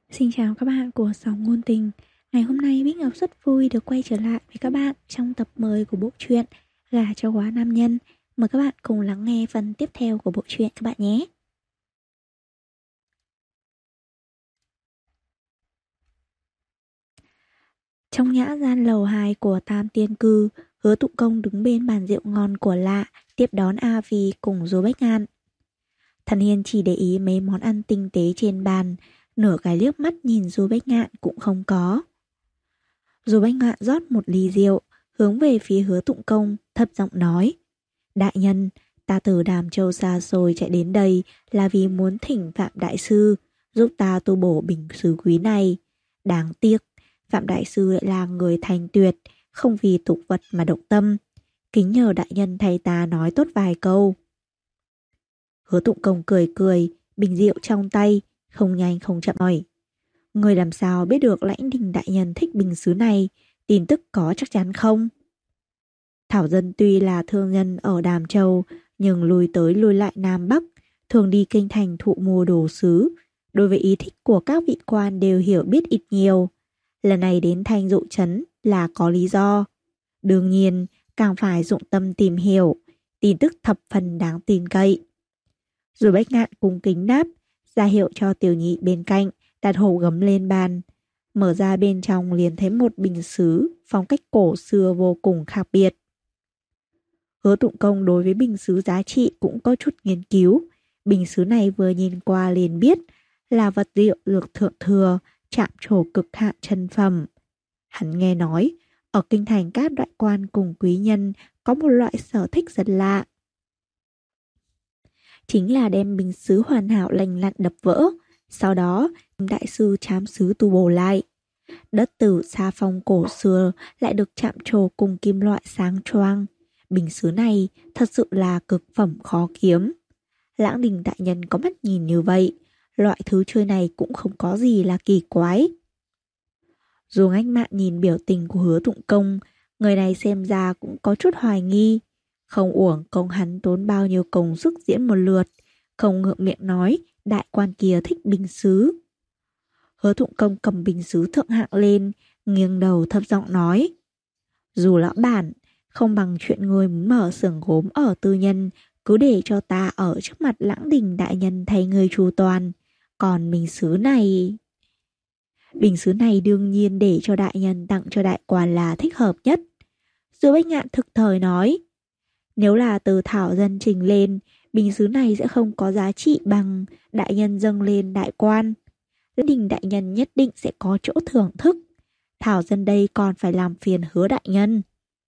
Xin chào các bạn của Sóng Ngôn Tình. Ngày hôm nay Bích Ngọc rất vui được quay trở lại với các bạn trong tập 10 của bộ truyện Gả cho quá nam nhân. Mời các bạn cùng lắng nghe phần tiếp theo của bộ truyện các bạn nhé. Trong nhã gian lầu 2 của Tam Tiên Cư, Hứa Tụng Công đứng bên bàn rượu ngon của Lạ, tiếp đón A Vì cùng Du Bách Ngạn. Thần Hiên chỉ để ý mấy món ăn tinh tế trên bàn, nửa cái liếc mắt nhìn Du Bách Ngạn cũng không có. Du Bách Ngạn rót một ly rượu, hướng về phía Hứa Tụng Công, thấp giọng nói: Đại nhân, ta từ Đàm Châu xa xôi chạy đến đây là vì muốn thỉnh Phạm Đại Sư giúp ta tu bổ bình sứ quý này. Đáng tiếc, Phạm Đại Sư lại là người thành tuyệt, không vì tục vật mà động tâm. Kính nhờ đại nhân thay ta nói tốt vài câu. Hứa Tụng Công cười cười, bình rượu trong tay, không nhanh không chậm hỏi: Người làm sao biết được Lãnh Đình đại nhân thích bình sứ này, tin tức có chắc chắn không? Thảo Dân tuy là thương nhân ở Đàm Châu, nhưng lui tới lui lại Nam Bắc, thường đi kinh thành thụ mua đồ sứ. Đối với ý thích của các vị quan đều hiểu biết ít nhiều. Lần này đến Thanh Dụ Trấn là có lý do. Đương nhiên, càng phải dụng tâm tìm hiểu, tin tức thập phần đáng tin cậy. Rồi Bách Ngạn cung kính đáp, ra hiệu cho tiểu nhị bên cạnh, đặt hộp gấm lên bàn. Mở ra bên trong liền thấy một bình sứ, phong cách cổ xưa vô cùng khác biệt. Hứa Tụng Công đối với bình sứ giá trị cũng có chút nghiên cứu. Bình sứ này vừa nhìn qua liền biết là vật liệu lược thượng thừa, chạm trổ cực hạn chân phẩm. Hắn nghe nói, ở kinh thành các đại quan cùng quý nhân có một loại sở thích rất lạ. Chính là đem bình sứ hoàn hảo lành lặn đập vỡ, sau đó đại sư chám sứ tu bổ lại. Đất tử xa phong cổ xưa lại được chạm trổ cùng kim loại sáng choang. Bình sứ này thật sự là cực phẩm khó kiếm. Lãng Đình đại nhân có mắt nhìn như vậy, loại thứ chơi này cũng không có gì là kỳ quái. Dù Ngách Mạn nhìn biểu tình của Hứa Tụng Công, người này xem ra cũng có chút hoài nghi. Không uổng công hắn tốn bao nhiêu công sức diễn một lượt, không ngượng miệng nói đại quan kia thích bình sứ. Hứa Tụng Công cầm bình sứ thượng hạng lên, nghiêng đầu thấp giọng nói: Dù lão bản, không bằng chuyện người muốn mở xưởng gốm ở tư nhân, cứ để cho ta ở trước mặt Lãng Đình đại nhân thay người chu toàn. Còn bình sứ này đương nhiên để cho đại nhân tặng cho đại quan là thích hợp nhất. Du Bách Ngạn thực thời nói: Nếu là từ Thảo Dân trình lên, bình sứ này sẽ không có giá trị bằng đại nhân dâng lên đại quan. Lãnh Đình đại nhân nhất định sẽ có chỗ thưởng thức. Thảo Dân đây còn phải làm phiền Hứa đại nhân.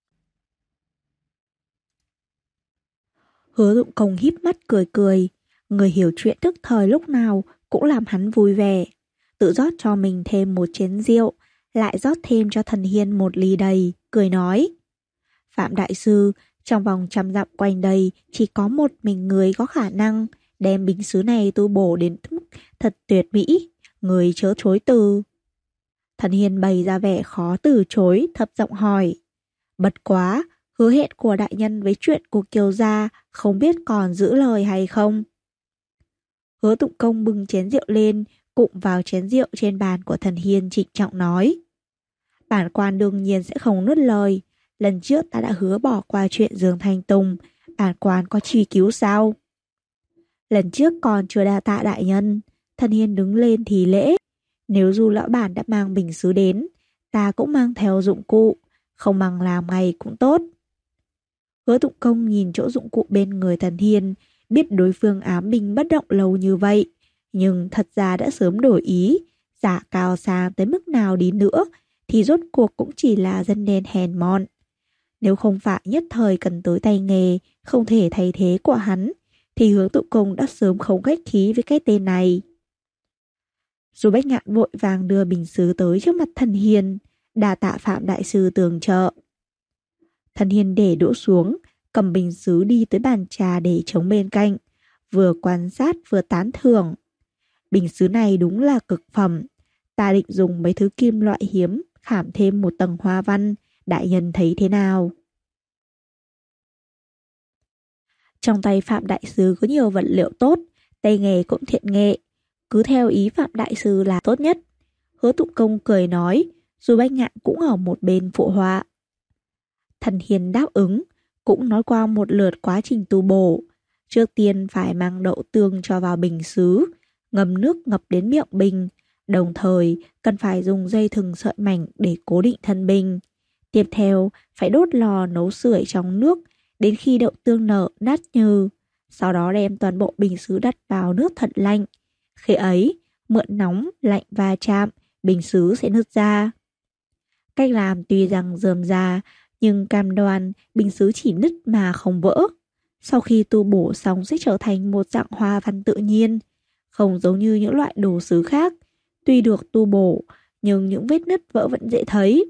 Hứa Dụng Công híp mắt cười cười, người hiểu chuyện tức thời lúc nào cũng làm hắn vui vẻ. Tự rót cho mình thêm một chén rượu, lại rót thêm cho Thần Hiên một ly đầy, cười nói: Phạm Đại Sư, trong vòng 100 dặm quanh đây chỉ có một mình người có khả năng đem bình sứ này tu bổ đến mức thật tuyệt mỹ, người chớ chối từ. Thần Hiên bày ra vẻ khó từ chối, thấp giọng hỏi: Bất quá, hứa hẹn của đại nhân với chuyện của Kiều gia không biết còn giữ lời hay không? Hứa Tụng Công bưng chén rượu lên, cụng vào chén rượu trên bàn của Thần Hiên trịnh trọng nói: Bản quan đương nhiên sẽ không nuốt lời. Lần trước ta đã hứa bỏ qua chuyện Dương Thanh Tùng, bản quan có truy cứu sao? Lần trước còn chưa đa tạ đại nhân. Thần Hiên đứng lên thì lễ: Nếu dù lão bản đã mang bình sứ đến, ta cũng mang theo dụng cụ, không bằng làm ngày cũng tốt. Hứa Tụng Công nhìn chỗ dụng cụ bên người Thần Hiên, biết đối phương ám binh bất động lâu như vậy, nhưng thật ra đã sớm đổi ý, giả cao sang tới mức nào đi nữa thì rốt cuộc cũng chỉ là dân đen hèn mọn. Nếu không phải nhất thời cần tới tay nghề, không thể thay thế của hắn, thì Hứa Tụng Công đã sớm không khách khí với cái tên này. Dù Bách Ngạn vội vàng đưa bình sứ tới trước mặt Thần Hiên, đa tạ Phạm Đại Sư tường trợ. Thần Hiên để đũa xuống, cầm bình sứ đi tới bàn trà để chống bên cạnh, vừa quan sát vừa tán thưởng. Bình sứ này đúng là cực phẩm, ta định dùng mấy thứ kim loại hiếm khảm thêm một tầng hoa văn, đại nhân thấy thế nào? Trong tay Phạm Đại Sư có nhiều vật liệu tốt, tay nghề cũng thiện nghệ, cứ theo ý Phạm Đại Sư là tốt nhất. Hứa Tụng Công cười nói, rồi Bách Ngạn cũng ở một bên phụ họa. Thần Hiền đáp ứng, cũng nói qua một lượt quá trình tu bổ. Trước tiên phải mang đậu tương cho vào bình sứ, ngâm nước ngập đến miệng bình, đồng thời cần phải dùng dây thừng sợi mảnh để cố định thân bình. Tiếp theo, phải đốt lò nấu sưởi trong nước đến khi đậu tương nở nát nhừ. Sau đó đem toàn bộ bình sứ đặt vào nước thật lạnh. Khi ấy, mượn nóng, lạnh va chạm, bình sứ sẽ nứt ra. Cách làm tuy rằng rườm rà, nhưng cam đoan bình sứ chỉ nứt mà không vỡ. Sau khi tu bổ xong sẽ trở thành một dạng hoa văn tự nhiên, không giống như những loại đồ sứ khác. Tuy được tu bổ, nhưng những vết nứt vỡ vẫn dễ thấy.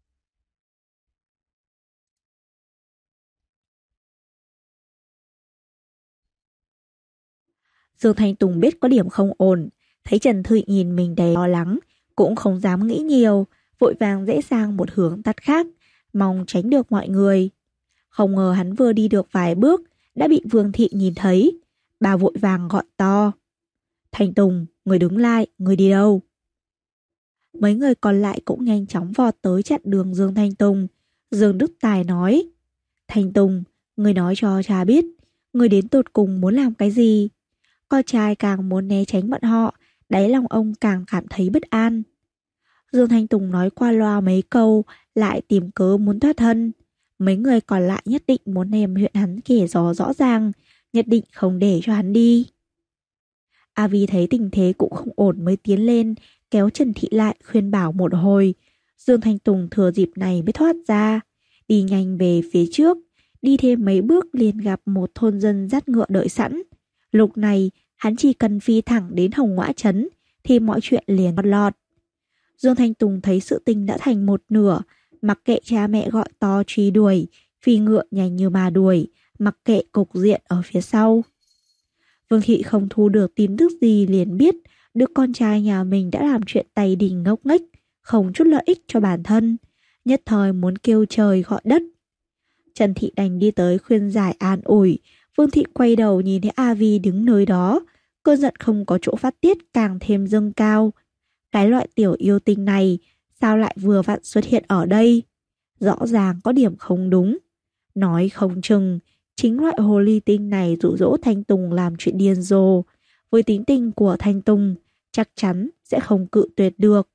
Dương Thanh Tùng biết có điểm không ổn, thấy Trần Thụy nhìn mình đầy lo lắng, cũng không dám nghĩ nhiều, vội vàng rẽ sang một hướng tắt khác, mong tránh được mọi người. Không ngờ hắn vừa đi được vài bước, đã bị Vương Thị nhìn thấy. Bà vội vàng gọi to. Thanh Tùng, người đứng lại, người đi đâu? Mấy người còn lại cũng nhanh chóng vọt tới chặn đường Dương Thanh Tùng. Dương Đức Tài nói. Thanh Tùng, người nói cho cha biết, người đến tột cùng muốn làm cái gì? Con trai càng muốn né tránh bọn họ, đáy lòng ông càng cảm thấy bất an. Dương Thanh Tùng nói qua loa mấy câu, lại tìm cớ muốn thoát thân. Mấy người còn lại nhất định muốn đem huyện hắn kể rõ rõ ràng, nhất định không để cho hắn đi. A Vi thấy tình thế cũng không ổn mới tiến lên, kéo Trần Thị lại khuyên bảo một hồi. Dương Thanh Tùng thừa dịp này mới thoát ra, đi nhanh về phía trước, đi thêm mấy bước liền gặp một thôn dân dắt ngựa đợi sẵn. Lúc này, hắn chỉ cần phi thẳng đến Hồng Ngoã Trấn, thì mọi chuyện liền lọt. Dương Thanh Tùng thấy sự tình đã thành một nửa, mặc kệ cha mẹ gọi to truy đuổi, phi ngựa nhanh như mà đuổi, mặc kệ cục diện ở phía sau. Vương Thị không thu được tin tức gì liền biết đứa con trai nhà mình đã làm chuyện tay đình ngốc nghếch, không chút lợi ích cho bản thân, nhất thời muốn kêu trời gọi đất. Trần Thị đành đi tới khuyên giải an ủi. Vương Thị quay đầu nhìn thấy A Vi đứng nơi đó, cơn giận không có chỗ phát tiết càng thêm dâng cao. Cái loại tiểu yêu tinh này sao lại vừa vặn xuất hiện ở đây? Rõ ràng có điểm không đúng. Nói không chừng, chính loại hồ ly tinh này dụ dỗ Thanh Tùng làm chuyện điên rồ. Với tính tình của Thanh Tùng, chắc chắn sẽ không cự tuyệt được.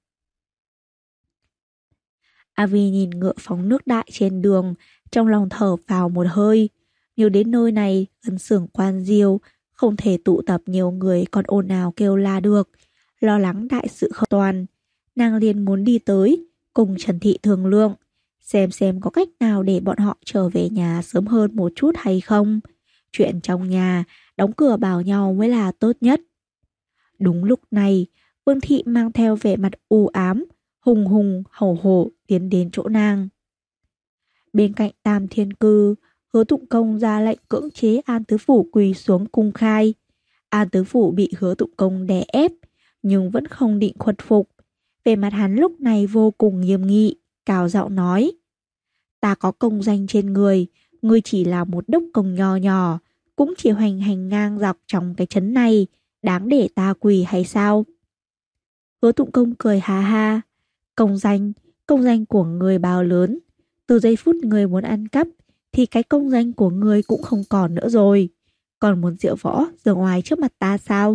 A Vi nhìn ngựa phóng nước đại trên đường, trong lòng thở vào một hơi. Nhớ đến nơi này, gần xưởng quan diêu, không thể tụ tập nhiều người còn ồn ào kêu la được. Lo lắng đại sự không toàn, nàng liền muốn đi tới, cùng Trần Thị thương lượng, xem có cách nào để bọn họ trở về nhà sớm hơn một chút hay không. Chuyện trong nhà, đóng cửa bảo nhau mới là tốt nhất. Đúng lúc này, Vương Thị mang theo vẻ mặt u ám, hùng hùng hổ hổ tiến đến chỗ nàng. Bên cạnh Tam Thiên Cư, Hứa Tụng Công ra lệnh cưỡng chế An Tứ Phủ quỳ xuống cung khai. An Tứ Phủ bị Hứa Tụng Công đè ép, nhưng vẫn không định khuất phục. Về mặt hắn lúc này vô cùng nghiêm nghị, cao giọng nói. Ta có công danh trên người, ngươi chỉ là một đốc công nho nhỏ, cũng chỉ hoành hành ngang dọc trong cái trấn này, đáng để ta quỳ hay sao? Hứa Tụng Công cười ha ha. Công danh của người bao lớn. Từ giây phút người muốn ăn cắp, thì cái công danh của người cũng không còn nữa rồi. Còn muốn diệu võ giờ ngoài trước mặt ta sao?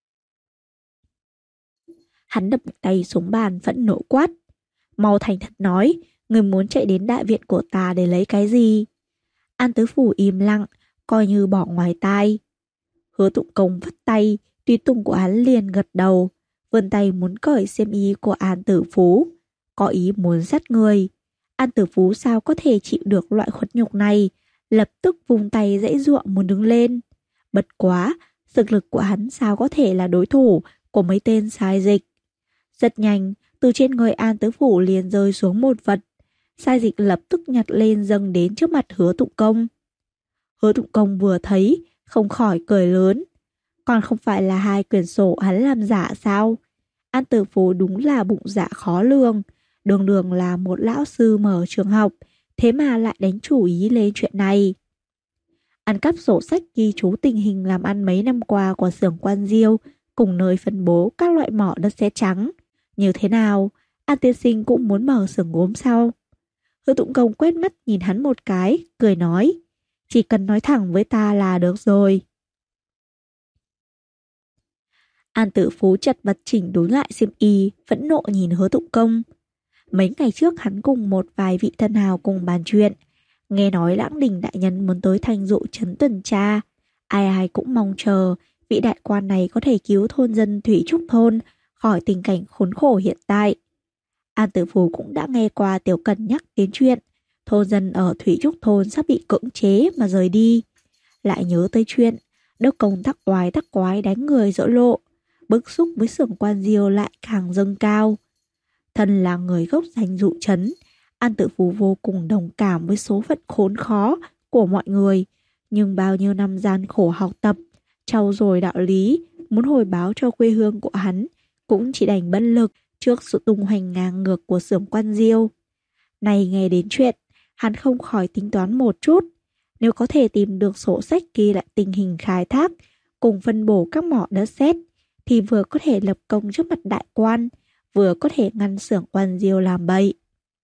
Hắn đập tay xuống bàn phẫn nộ quát. Mau thành thật nói, người muốn chạy đến đại viện của ta để lấy cái gì? An Tứ Phủ im lặng, coi như bỏ ngoài tai. Hứa Tụng Công vất tay, tùy tùng của hắn liền gật đầu, vươn tay muốn cởi xiêm y của An Tử Phú, có ý muốn sát người. An Tử Phú sao có thể chịu được loại khuất nhục này, lập tức vùng tay giãy giụa muốn đứng lên. Bất quá, thực lực của hắn sao có thể là đối thủ của mấy tên sai dịch. Rất nhanh, từ trên người An Tứ Phủ liền rơi xuống một vật. Sai dịch lập tức nhặt lên dâng đến trước mặt Hứa Tụng Công. Hứa Tụng Công vừa thấy, không khỏi cười lớn. Còn không phải là 2 quyển sổ hắn làm giả sao? An Tử Phú đúng là bụng dạ khó lường. Đường đường là một lão sư mở trường học, thế mà lại đánh chủ ý lên chuyện này. Ăn cắp sổ sách ghi chú tình hình làm ăn mấy năm qua của xưởng Quan Diêu, cùng nơi phân bố các loại mỏ đất sét trắng. Như thế nào, An tiên sinh cũng muốn mở xưởng gốm sao? Hứa Tụng Công quét mắt nhìn hắn một cái, cười nói, chỉ cần nói thẳng với ta là được rồi. An Tử Phú chật vật chỉnh đốn lại xiêm y, phẫn nộ nhìn Hứa Tụng Công. Mấy ngày trước hắn cùng một vài vị thân hào cùng bàn chuyện, nghe nói Lãng Đình đại nhân muốn tới Thanh Dụ trấn tuần tra, ai ai cũng mong chờ vị đại quan này có thể cứu thôn dân Thủy Trúc thôn khỏi tình cảnh khốn khổ hiện tại. An Tử Phú cũng đã nghe qua Tiểu Cần nhắc đến chuyện thôn dân ở Thủy Trúc thôn sắp bị cưỡng chế mà rời đi, lại nhớ tới chuyện đốc công tắc quái đánh người dỡ lộ, bức xúc với xưởng quan Diêu lại càng dâng cao. Thân là người gốc danh Dụ trấn, An Tử Phú vô cùng đồng cảm với số phận khốn khó của mọi người, nhưng bao nhiêu năm gian khổ học tập, trau dồi đạo lý, muốn hồi báo cho quê hương của hắn, cũng chỉ đành bất lực trước sự tung hoành ngang ngược của xưởng quan Diêu. Này nghe đến chuyện, hắn không khỏi tính toán một chút, nếu có thể tìm được sổ sách ghi lại tình hình khai thác cùng phân bổ các mỏ đất sét, thì vừa có thể lập công trước mặt đại quan, vừa có thể ngăn xưởng quan Diêu làm bậy.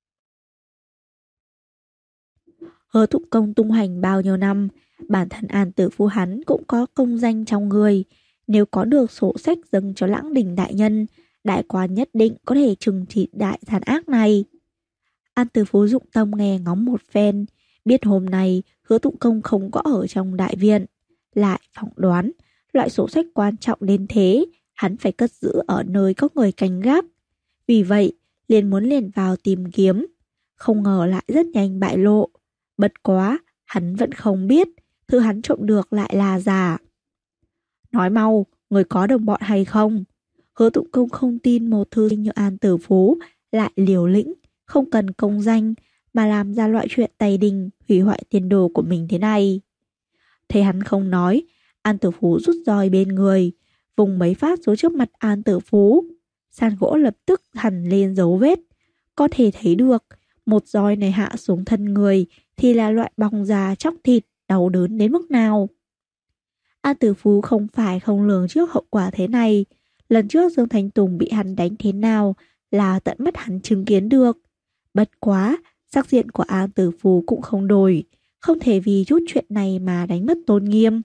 Hứa Thục Công tung hoành bao nhiêu năm, bản thân An Tử Phú hắn cũng có công danh trong người. Nếu có được sổ sách dâng cho Lãng Đình đại nhân, đại quan nhất định có thể trừng trị đại gian ác này. An Tử Phú dụng tâm nghe ngóng một phen, biết hôm nay Hứa Thục Công không có ở trong đại viện, lại phỏng đoán loại sổ sách quan trọng đến thế, hắn phải cất giữ ở nơi có người canh gác. Vì vậy, liền muốn liền vào tìm kiếm, không ngờ lại rất nhanh bại lộ. Bất quá, hắn vẫn không biết, thứ hắn trộm được lại là giả. Nói mau, người có đồng bọn hay không? Hứa Tụng Công không tin một thư sinh như An Tử Phú lại liều lĩnh, không cần công danh, mà làm ra loại chuyện tày đình, hủy hoại tiền đồ của mình thế này. Thấy hắn không nói, An Tử Phú rút roi bên người, vùng mấy phát xuống trước mặt An Tử Phú. San gỗ lập tức hằn lên dấu vết. Có thể thấy được, một roi này hạ xuống thân người thì là loại bong da chóc thịt, đau đớn đến mức nào. An Tử Phú không phải không lường trước hậu quả thế này. Lần trước Dương Thanh Tùng bị hắn đánh thế nào là tận mắt hắn chứng kiến được. Bất quá, sắc diện của An Tử Phú cũng không đổi, không thể vì chút chuyện này mà đánh mất tôn nghiêm.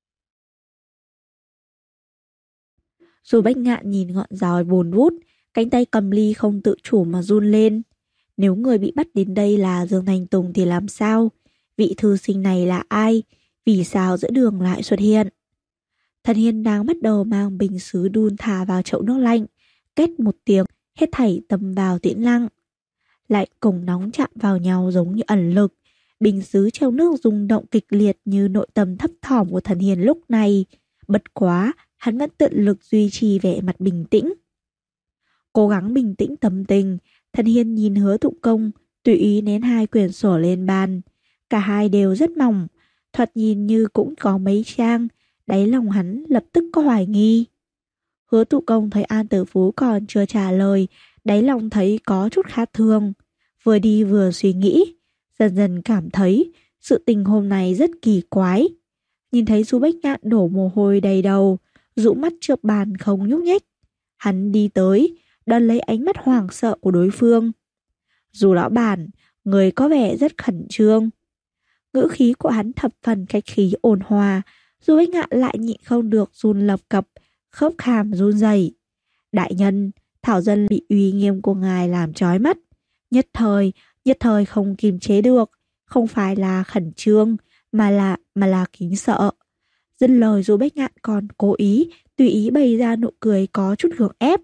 Dù Bách Ngạn nhìn ngọn roi vùn vút, cánh tay cầm ly không tự chủ mà run lên. Nếu người bị bắt đến đây là Dương Thanh Tùng thì làm sao? Vị thư sinh này là ai? Vì sao giữa đường lại xuất hiện? Thần Hiên đang bắt đầu mang bình sứ đun thả vào chậu nước lạnh. Két một tiếng, hết thảy tầm vào tĩnh lặng. Lạnh cùng nóng chạm vào nhau giống như ẩn lực. Bình sứ trong nước rung động kịch liệt như nội tâm thấp thỏm của Thần Hiên lúc này. Bất quá, hắn vẫn tận lực duy trì vẻ mặt bình tĩnh. Cố gắng bình tĩnh tâm tình, Thần Hiên nhìn Hứa Tụng Công, tùy ý ném hai quyển sổ lên bàn. Cả hai đều rất mỏng, thoạt nhìn như cũng có mấy trang, đáy lòng hắn lập tức có hoài nghi. Hứa Tụng Công thấy An Tử Phú còn chưa trả lời, đáy lòng thấy có chút khác thường. Vừa đi vừa suy nghĩ, dần dần cảm thấy sự tình hôm nay rất kỳ quái. Nhìn thấy Du Bách Ngạn đổ mồ hôi đầy đầu, rũ mắt trước bàn không nhúc nhích. Hắn đi tới, đón lấy ánh mắt hoảng sợ của đối phương. Dù lão bản, người có vẻ rất khẩn trương. Ngữ khí của hắn thập phần khách khí ôn hòa, Du Bách Ngạn lại nhịn không được run lập cập, khớp hàm run rẩy. Đại nhân, Thảo dân bị uy nghiêm của ngài làm chói mắt. Nhất thời không kiềm chế được, không phải là khẩn trương, mà là kính sợ. Dứt lời Du Bách Ngạn còn cố ý, tùy ý bày ra nụ cười có chút gượng ép.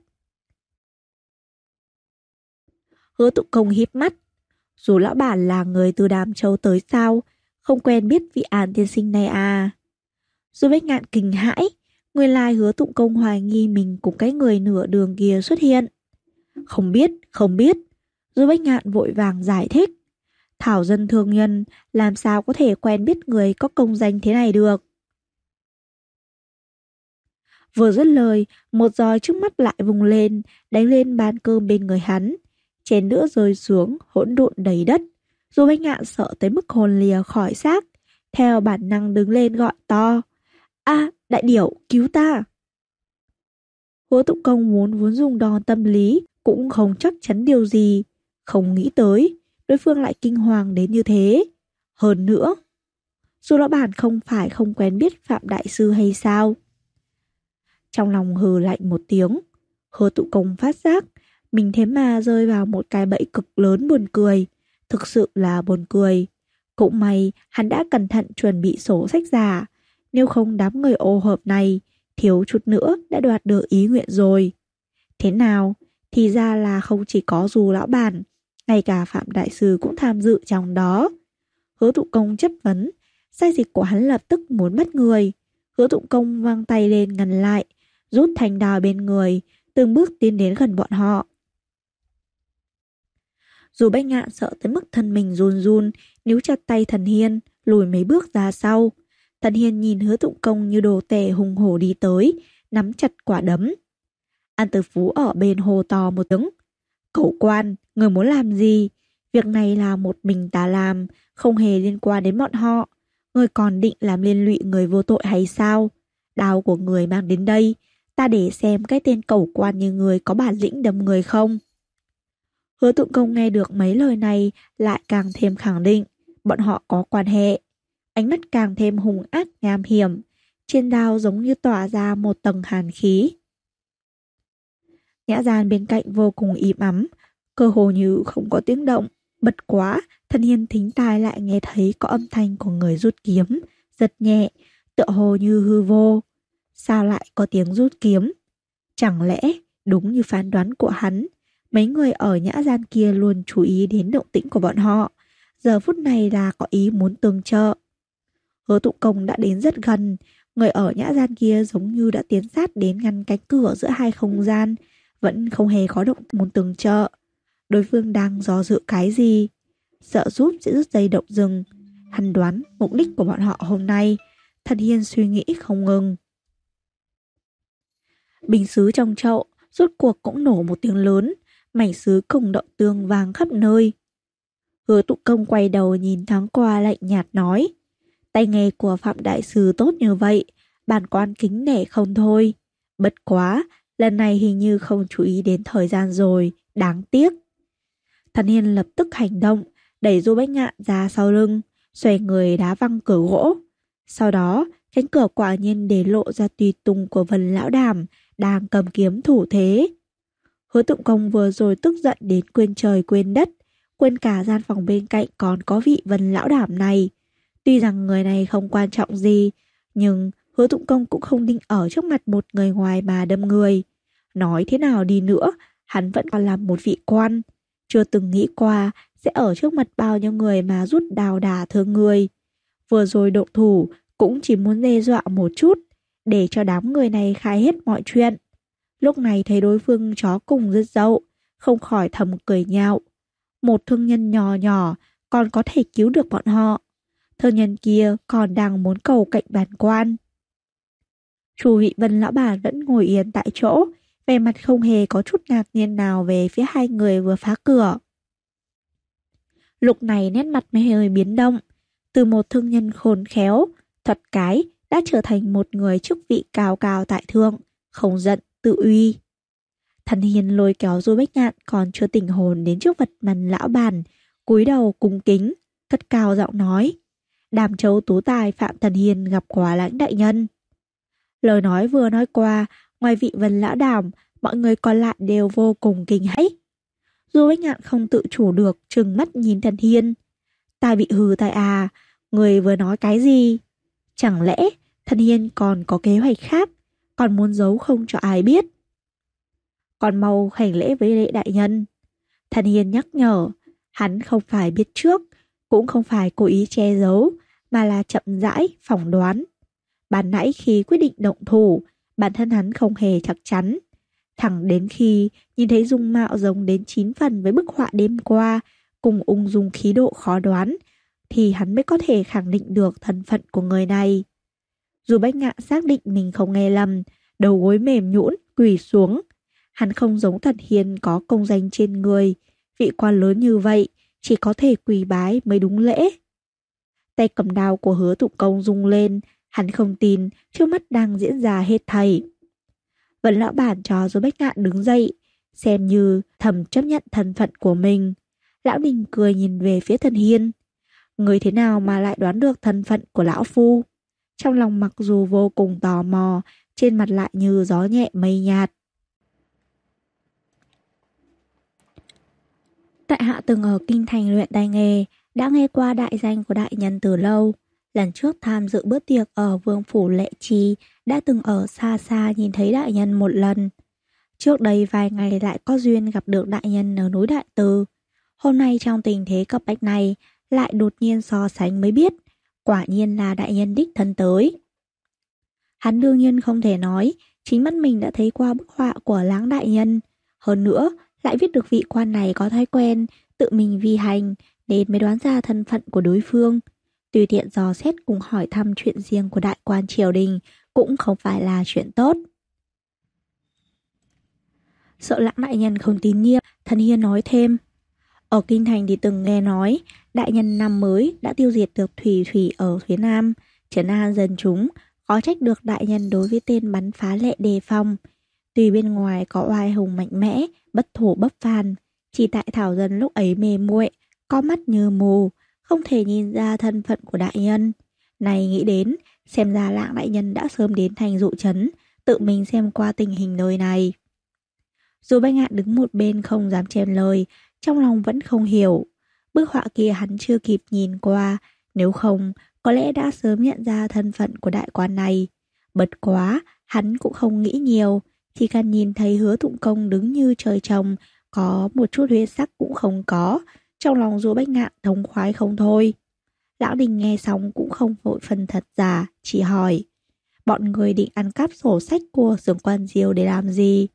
Hứa Tụng Công híp mắt. Dù lão bản là người từ Đàm Châu tới sao, không quen biết vị An tiên sinh này à. Du Bách Ngạn kinh hãi, nguyên lai Hứa Tụng Công hoài nghi mình cùng cái người nửa đường kia xuất hiện. Không biết. Du Bách Ngạn vội vàng giải thích. Thảo dân thương nhân, làm sao có thể quen biết người có công danh thế này được. Vừa dứt lời, một roi trước mắt lại vùng lên, đánh lên bàn cơm bên người hắn. Chén đũa rơi xuống, hỗn độn đầy đất. Du Bách Ngạn sợ tới mức hồn lìa khỏi xác, theo bản năng đứng lên gọi to. A, đại điểu, cứu ta! Hứa Tụng Công muốn dùng đòn tâm lý, cũng không chắc chắn điều gì, không nghĩ tới đối phương lại kinh hoàng đến như thế. Hơn nữa, dù lão bản không phải không quen biết Phạm Đại Sư hay sao? Trong lòng hừ lạnh một tiếng, Hứa Tụng Công phát giác mình thế mà rơi vào một cái bẫy cực lớn buồn cười, thực sự là buồn cười. Cũng may hắn đã cẩn thận chuẩn bị sổ sách giả, nếu không đám người ô hợp này thiếu chút nữa đã đoạt được ý nguyện rồi. Thế nào? Thì ra là không chỉ có dù lão bản, ngay cả Phạm Đại Sư cũng tham dự trong đó. Hứa Tụng Công chất vấn, sai dịch của hắn lập tức muốn bắt người. Hứa Tụng Công vang tay lên ngăn lại, rút thanh đao bên người, từng bước tiến đến gần bọn họ. Dù Bách Ngạn sợ tới mức thân mình run run, níu chặt tay Thần Hiên, lùi mấy bước ra sau. Thần Hiên nhìn Hứa Tụng Công như đồ tể hùng hổ đi tới, nắm chặt quả đấm. An Tử Phú ở bên hô to một tiếng. Cẩu quan, người muốn làm gì? Việc này là một mình ta làm, không hề liên quan đến bọn họ. Người còn định làm liên lụy người vô tội hay sao? Đao của người mang đến đây, ta để xem cái tên cẩu quan như người có bản lĩnh đâm người không. Hứa Tụng Công nghe được mấy lời này lại càng thêm khẳng định bọn họ có quan hệ. Ánh mắt càng thêm hung ác nham hiểm, trên đao giống như tỏa ra một tầng hàn khí. Nhã Gian bên cạnh vô cùng im ắng, cơ hồ như không có tiếng động. Bất quá, Thần Hiên thính tai lại nghe thấy có âm thanh của người rút kiếm, giật nhẹ, tựa hồ như hư vô. Sao lại có tiếng rút kiếm? Chẳng lẽ, đúng như phán đoán của hắn, mấy người ở Nhã Gian kia luôn chú ý đến động tĩnh của bọn họ, giờ phút này là có ý muốn tương trợ. Hứa Tụng Công đã đến rất gần, người ở Nhã Gian kia giống như đã tiến sát đến ngăn cánh cửa giữa hai không gian, vẫn không hề có động muốn tương trợ. Đối phương đang do dự cái gì? Sợ giúp sẽ rút dây động rừng. Hắn đoán mục đích của bọn họ hôm nay. Thần Hiên suy nghĩ không ngừng. Bình sứ trong chậu rốt cuộc cũng nổ một tiếng lớn, mảnh sứ cùng đậu tương vàng khắp nơi. Hứa Tụng Công quay đầu nhìn thoáng qua lạnh nhạt nói: tay nghề của Phạm Đại Sư tốt như vậy, bản quan kính nể không thôi. Bất quá, lần này hình như không chú ý đến thời gian rồi, đáng tiếc. Thần Hiên lập tức hành động, đẩy Du Bách Ngạn ra sau lưng, xoay người đá văng cửa gỗ. Sau đó, cánh cửa quả nhiên để lộ ra tùy tùng của Vân Lão Đàm đang cầm kiếm thủ thế. Hứa Tụng Công vừa rồi tức giận đến quên trời quên đất, quên cả gian phòng bên cạnh còn có vị Vân Lão Đàm này. Tuy rằng người này không quan trọng gì, nhưng Hứa Tụng Công cũng không định ở trước mặt một người ngoài mà đâm người. Nói thế nào đi nữa, hắn vẫn còn là một vị quan. Chưa từng nghĩ qua sẽ ở trước mặt bao nhiêu người mà rút đào đả thương người. Vừa rồi động thủ cũng chỉ muốn đe dọa một chút, để cho đám người này khai hết mọi chuyện. Lúc này thấy đối phương chó cùng rất dậu, không khỏi thầm cười nhạo. Một thương nhân nhỏ nhỏ còn có thể cứu được bọn họ. Thương nhân kia còn đang muốn cầu cạnh bản quan. Chu vị Vân lão bà vẫn ngồi yên tại chỗ, vẻ mặt không hề có chút ngạc nhiên nào về phía hai người vừa phá cửa. Lúc này nét mặt mới hơi biến động, từ một thương nhân khôn khéo, thuật cái đã trở thành một người chức vị cao cao tại thượng, không giận tự uy. Thần Hiền lôi kéo Du Bách Ngạn còn chưa tỉnh hồn đến trước vật mặt lão bản, cúi đầu cung kính, cất cao giọng nói: Đàm Châu tú tài Phạm Thần Hiền gặp quá lãnh đại nhân. Lời nói vừa nói qua, ngoài vị Vân lão đàm, mọi người còn lại đều vô cùng kinh hãi. Du Bách Ngạn không tự chủ được, trừng mắt nhìn Thần Hiên. Ta bị hừ tai à, người vừa nói cái gì? Chẳng lẽ Thần Hiên còn có kế hoạch khác, còn muốn giấu không cho ai biết? Còn mau hành lễ với lễ đại nhân. Thần Hiên nhắc nhở, hắn không phải biết trước, cũng không phải cố ý che giấu, mà là chậm rãi phỏng đoán. Ban nãy khi quyết định động thủ, bản thân hắn không hề chắc chắn. Thẳng đến khi nhìn thấy dung mạo giống đến 9 phần với bức họa đêm qua, cùng ung dung khí độ khó đoán, thì hắn mới có thể khẳng định được thân phận của người này. Dù Bách Ngạn xác định mình không nghe lầm, đầu gối mềm nhũn quỳ xuống. Hắn không giống Thần Hiên có công danh trên người, vị quan lớn như vậy chỉ có thể quỳ bái mới đúng lễ. Tay cầm đao của Hứa Tụng Công rung lên, hắn không tin trước mắt đang diễn ra hết thảy. Vấn lão bản cho Du Bách Ngạn đứng dậy, xem như thầm chấp nhận thân phận của mình. Lão Đình cười nhìn về phía Thần Hiên. Người thế nào mà lại đoán được thân phận của lão phu? Trong lòng mặc dù vô cùng tò mò, trên mặt lại như gió nhẹ mây nhạt. Tại hạ từng ở kinh thành luyện tay nghề, đã nghe qua đại danh của đại nhân từ lâu. Lần trước tham dự bữa tiệc ở Vương Phủ Lệ Trì, đã từng ở xa xa nhìn thấy đại nhân một lần. Trước đây vài ngày lại có duyên gặp được đại nhân ở núi Đại Từ. Hôm nay trong tình thế cấp bách này, lại đột nhiên so sánh mới biết, quả nhiên là đại nhân đích thân tới. Hắn đương nhiên không thể nói, chính mắt mình đã thấy qua bức họa của Láng đại nhân. Hơn nữa, lại biết được vị quan này có thói quen, tự mình vi hành, nên mới đoán ra thân phận của đối phương. Tùy tiện dò xét cùng hỏi thăm chuyện riêng của đại quan triều đình cũng không phải là chuyện tốt. Sợ Lãng đại nhân không tín nhiệm, Thần Hiên nói thêm. Ở kinh thành thì từng nghe nói, đại nhân năm mới đã tiêu diệt được thủy thủy ở phía nam, trấn an dân chúng, có trách được đại nhân đối với tên bắn phá lệ đề phòng. Tuy bên ngoài có oai hùng mạnh mẽ, bất thổ bất phàn, chỉ tại thảo dân lúc ấy mê muội, có mắt như mù, không thể nhìn ra thân phận của đại nhân. Này nghĩ đến, xem ra Lãng đại nhân đã sớm đến thành dụ trấn, tự mình xem qua tình hình nơi này. Dù Bách Ngạn đứng một bên không dám chen lời, trong lòng vẫn không hiểu. Bức họa kia hắn chưa kịp nhìn qua, nếu không, có lẽ đã sớm nhận ra thân phận của đại quan này. Bật quá, hắn cũng không nghĩ nhiều, chỉ cần nhìn thấy Hứa Tụng Công đứng như trời trồng, có một chút huyết sắc cũng không có, trong lòng Du Bách Ngạn thống khoái không thôi. Lão Đình nghe xong cũng không vội phân thật giả, chỉ hỏi. Bọn người định ăn cắp sổ sách của Xưởng Quan Diêu để làm gì?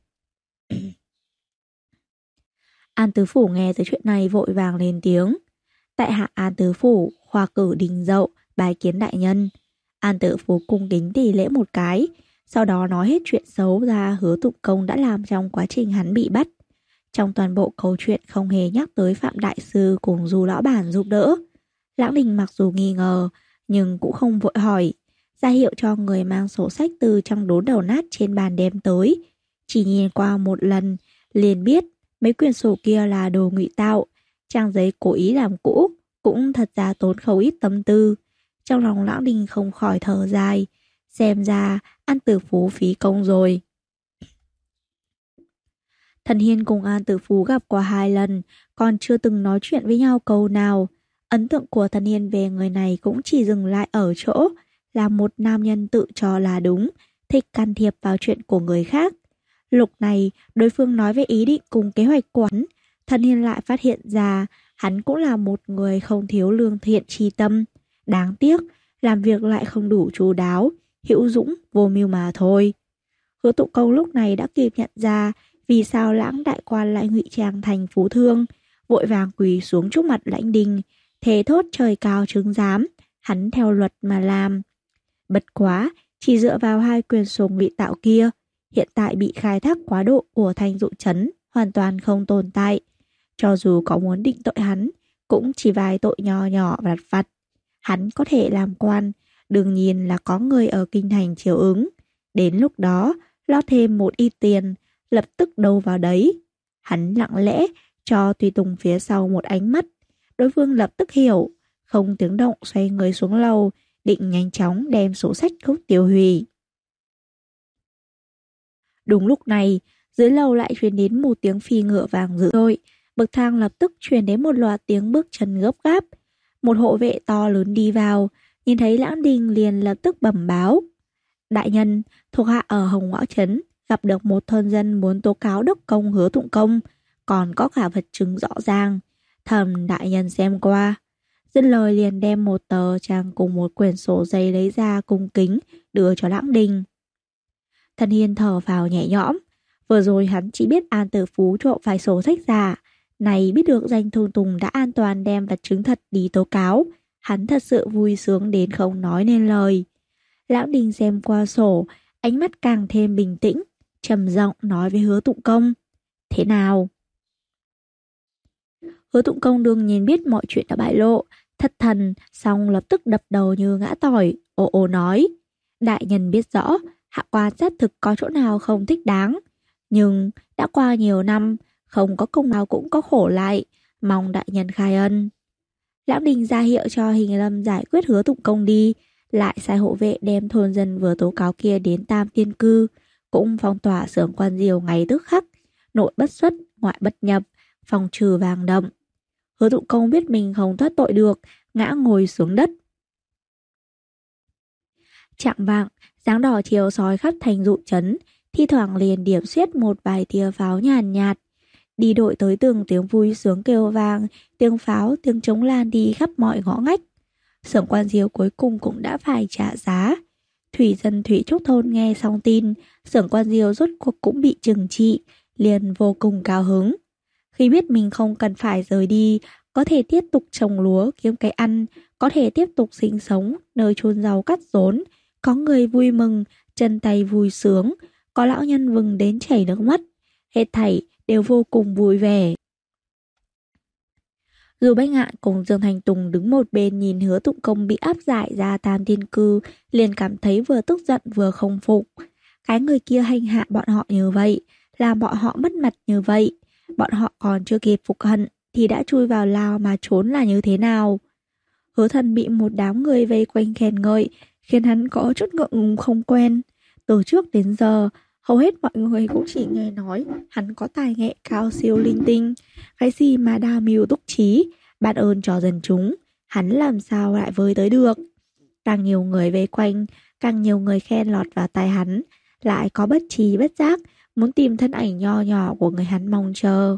An Tứ Phủ nghe tới chuyện này vội vàng lên tiếng. Tại hạ An Tứ Phủ, khoa cử đình dậu, bái kiến đại nhân. An Tứ Phủ cung kính tỷ lễ một cái, sau đó nói hết chuyện xấu ra Hứa Tụng Công đã làm trong quá trình hắn bị bắt. Trong toàn bộ câu chuyện không hề nhắc tới Phạm Đại Sư cùng Du Lão Bản giúp đỡ. Lãng Đình mặc dù nghi ngờ, nhưng cũng không vội hỏi, ra hiệu cho người mang sổ sách từ trong đốn đầu nát trên bàn đem tới. Chỉ nhìn qua một lần, liền biết mấy quyển sổ kia là đồ ngụy tạo, trang giấy cố ý làm cũ, cũng thật ra tốn không ít tâm tư. Trong lòng Lãng Đình không khỏi thở dài, xem ra An Tử Phú phí công rồi. Thần Hiên cùng An Tử Phú gặp qua 2 lần, còn chưa từng nói chuyện với nhau câu nào. Ấn tượng của Thần Hiên về người này cũng chỉ dừng lại ở chỗ là một nam nhân tự cho là đúng, thích can thiệp vào chuyện của người khác. Lúc này, đối phương nói về ý định cùng kế hoạch của hắn, Thần Hiên lại phát hiện ra hắn cũng là một người không thiếu lương thiện tri tâm. Đáng tiếc, làm việc lại không đủ chu đáo, hữu dũng, vô mưu mà thôi. Hứa Tụng Công lúc này đã kịp nhận ra vì sao Lãng đại quan lại ngụy trang thành phú thương, vội vàng quỳ xuống trước mặt Lãnh Đình, thề thốt trời cao chứng giám, hắn theo luật mà làm. Bất quá, chỉ dựa vào 2 quyền sổ ngụy tạo kia, hiện tại bị khai thác quá độ của thành dụ trấn hoàn toàn không tồn tại. Cho dù có muốn định tội hắn, cũng chỉ vài tội nho nhỏ vặt vặt. Hắn có thể làm quan, đương nhiên là có người ở kinh thành chiếu ứng. Đến lúc đó, lo thêm một ít tiền, lập tức đâu vào đấy. Hắn lặng lẽ cho Tùy Tùng phía sau một ánh mắt. Đối phương lập tức hiểu, không tiếng động xoay người xuống lầu, định nhanh chóng đem sổ sách cốc tiêu hủy. Đúng lúc này, dưới lầu lại truyền đến một tiếng phi ngựa vàng dữ dội, bậc thang lập tức truyền đến một loạt tiếng bước chân gấp gáp. Một hộ vệ to lớn đi vào, nhìn thấy Lãng Đình liền lập tức bẩm báo. Đại nhân, thuộc hạ ở Hồng Ngõ Trấn gặp được một thôn dân muốn tố cáo đốc công Hứa Tụng Công, còn có cả vật chứng rõ ràng. Thầm đại nhân xem qua. Dứt lời liền đem một tờ trang cùng một quyển sổ giấy lấy ra cung kính đưa cho Lãng Đình. Thần Hiên thở vào nhẹ nhõm. Vừa rồi hắn chỉ biết An Tử Phú trộm phải sổ sách giả, này biết được danh Thôn Tùng đã an toàn đem vật chứng thật đi tố cáo, hắn thật sự vui sướng đến không nói nên lời. Lãng Đình xem qua sổ, ánh mắt càng thêm bình tĩnh, trầm giọng nói với Hứa Tụng Công. Thế nào? Hứa Tụng Công đương nhiên biết mọi chuyện đã bại lộ, thất thần, xong lập tức đập đầu như ngã tỏi, ồ ồ nói. Đại nhân biết rõ, Hạ quan xác thực có chỗ nào không thích đáng. Nhưng đã qua nhiều năm, không có công nào cũng có khổ lại, mong đại nhân khai ân. Lãng Đình ra hiệu cho Hình Lâm giải quyết Hứa Tụng Công đi, lại sai hộ vệ đem thôn dân vừa tố cáo kia đến Tam Tiên Cư, cũng phong tỏa xưởng Quan Diều ngay tức khắc, nội bất xuất, ngoại bất nhập, phòng trừ vàng đậm. Hứa Tụng Công biết mình không thoát tội được, ngã ngồi xuống đất. Chạng vạng, dáng đỏ chiều soi khắp thành dụ trấn, thi thoảng liền điểm xuyết một vài tia pháo nhàn nhạt. Đi đội tới từng tiếng vui sướng kêu vang, tiếng pháo, tiếng trống lan đi khắp mọi ngõ ngách. Xưởng Quan Diếu cuối cùng cũng đã phải trả giá. Thủy dân Thủy Trúc thôn nghe xong tin, xưởng Quan Diếu rốt cuộc cũng bị trừng trị, liền vô cùng cao hứng. Khi biết mình không cần phải rời đi, có thể tiếp tục trồng lúa kiếm cái ăn, có thể tiếp tục sinh sống nơi chôn rau cắt rốn, có người vui mừng, chân tay vui sướng, có lão nhân vừng đến chảy nước mắt, hết thảy đều vô cùng vui vẻ. Dù Bách Ngạn cùng Dương Thành Tùng đứng một bên nhìn Hứa Tụng Công bị áp giải ra Tam Tiên Cư, liền cảm thấy vừa tức giận vừa không phục. Cái người kia hành hạ bọn họ như vậy, làm bọn họ mất mặt như vậy, bọn họ còn chưa kịp phục hận thì đã chui vào lao mà trốn là như thế nào. Hứa Thần bị một đám người vây quanh khen ngợi, khiến hắn có chút ngượng ngùng không quen. Từ trước đến giờ, hầu hết mọi người cũng chỉ nghe nói hắn có tài nghệ cao siêu linh tinh, cái gì mà đa mưu túc trí, ban ơn cho dân chúng, hắn làm sao lại với tới được. Càng nhiều người vây quanh, càng nhiều người khen lọt vào tai hắn, lại có bất trí bất giác muốn tìm thân ảnh nho nhỏ của người hắn mong chờ.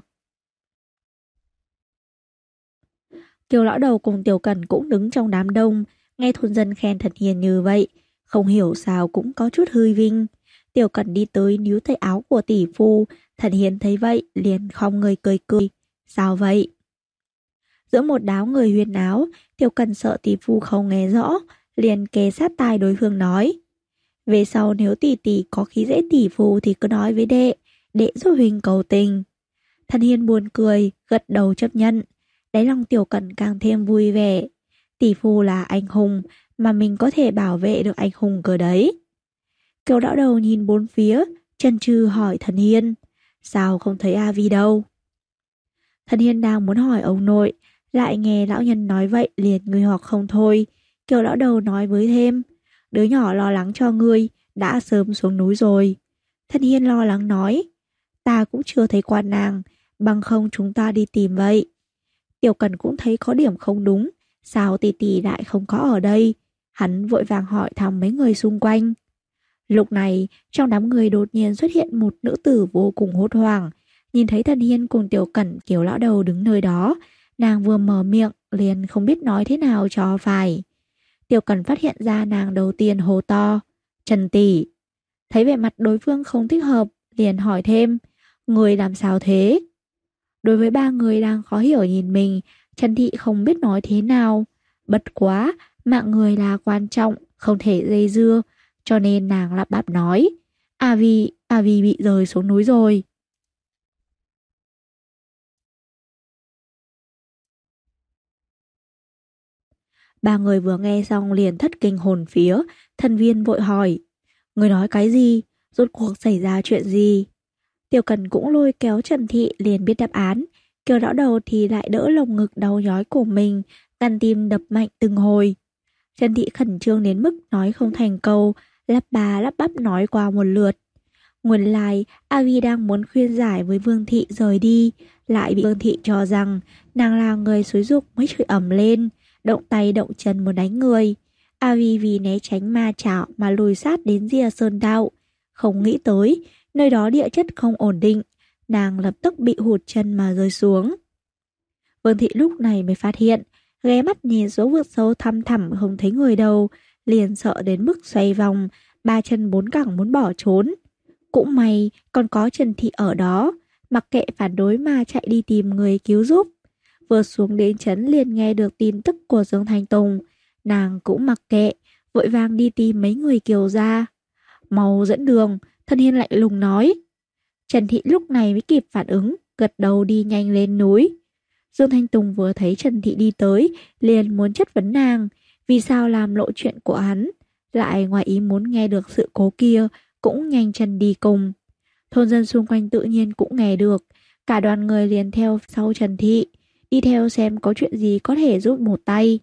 Kiều lão đầu cùng Tiểu Cẩn cũng đứng trong đám đông, nghe thôn dân khen Thần Hiền như vậy, không hiểu sao cũng có chút hơi vinh. Tiểu Cẩn đi tới níu tay áo của tỷ phu, Thần Hiền thấy vậy liền khom người cười cười. Sao vậy? Giữa một đám người huyên náo, Tiểu Cẩn sợ tỷ phu không nghe rõ, liền kề sát tai đối phương nói. Về sau nếu tỷ tỷ có khí dễ tỷ phu thì cứ nói với đệ giúp huynh cầu tình. Thần Hiền buồn cười, gật đầu chấp nhận. Đáy lòng Tiểu Cẩn càng thêm vui vẻ. Tỷ phu là anh hùng, mà mình có thể bảo vệ được anh hùng cơ đấy. Kiều lão đầu nhìn bốn phía, chần chừ hỏi Thần Hiên, sao không thấy A Vi đâu? Thần Hiên đang muốn hỏi ông nội, lại nghe lão nhân nói vậy liền nghi hoặc không thôi. Kiều lão đầu nói với thêm, đứa nhỏ lo lắng cho ngươi, đã sớm xuống núi rồi. Thần Hiên lo lắng nói, ta cũng chưa thấy qua nàng, bằng không chúng ta đi tìm vậy. Tiểu Cần cũng thấy có điểm không đúng, sao tỷ tỷ lại không có ở đây? Hắn vội vàng hỏi thăm mấy người xung quanh. Lúc này, trong đám người đột nhiên xuất hiện một nữ tử vô cùng hốt hoảng. Nhìn thấy Thần Hiên cùng Tiểu Cẩn Kiều lão đầu đứng nơi đó, nàng vừa mở miệng liền không biết nói thế nào cho phải. Tiểu Cẩn phát hiện ra nàng đầu tiên hô to, Trần tỷ. Thấy vẻ mặt đối phương không thích hợp, liền hỏi thêm, người làm sao thế? Đối với ba người đang khó hiểu nhìn mình, Trần Thị không biết nói thế nào. Bất quá, mạng người là quan trọng, không thể dây dưa, cho nên nàng lắp bắp nói, A Vi bị rơi xuống núi rồi. Ba người vừa nghe xong liền thất kinh hồn vía, thần viên vội hỏi, người nói cái gì? Rốt cuộc xảy ra chuyện gì? Tiểu Cần cũng lôi kéo Trần Thị liền biết đáp án, Kiều lão đầu thì lại đỡ lồng ngực đau nhói của mình, gan tim đập mạnh từng hồi. Trần Thị khẩn trương đến mức nói không thành câu, lắp bà lắp bắp nói qua một lượt. Nguyên lai, A Vi đang muốn khuyên giải với Vương Thị rời đi, lại bị Vương Thị cho rằng nàng là người xúi giục mới chửi ầm lên, động tay động chân muốn đánh người. A Vi vì né tránh ma chảo mà lùi sát đến rìa sơn đạo. Không nghĩ tới, nơi đó địa chất không ổn định, nàng lập tức bị hụt chân mà rơi xuống. Vương Thị lúc này mới phát hiện, ghé mắt nhìn xuống vực sâu thăm thẳm không thấy người đâu, liền sợ đến mức xoay vòng, ba chân bốn cẳng muốn bỏ trốn. Cũng may còn có Trần Thị ở đó, mặc kệ phản đối mà chạy đi tìm người cứu giúp. Vừa xuống đến trấn liền nghe được tin tức của Dương Thanh Tùng, nàng cũng mặc kệ, vội vàng đi tìm mấy người Kiều ra. Mau dẫn đường, Thân Hiên lạnh lùng nói. Trần Thị lúc này mới kịp phản ứng, gật đầu đi nhanh lên núi. Dương Thanh Tùng vừa thấy Trần Thị đi tới, liền muốn chất vấn nàng, vì sao làm lộ chuyện của hắn. lại ngoài ý muốn nghe được sự cố kia, cũng nhanh chân đi cùng. Thôn dân xung quanh tự nhiên cũng nghe được, cả đoàn người liền theo sau Trần Thị, đi theo xem có chuyện gì có thể giúp một tay.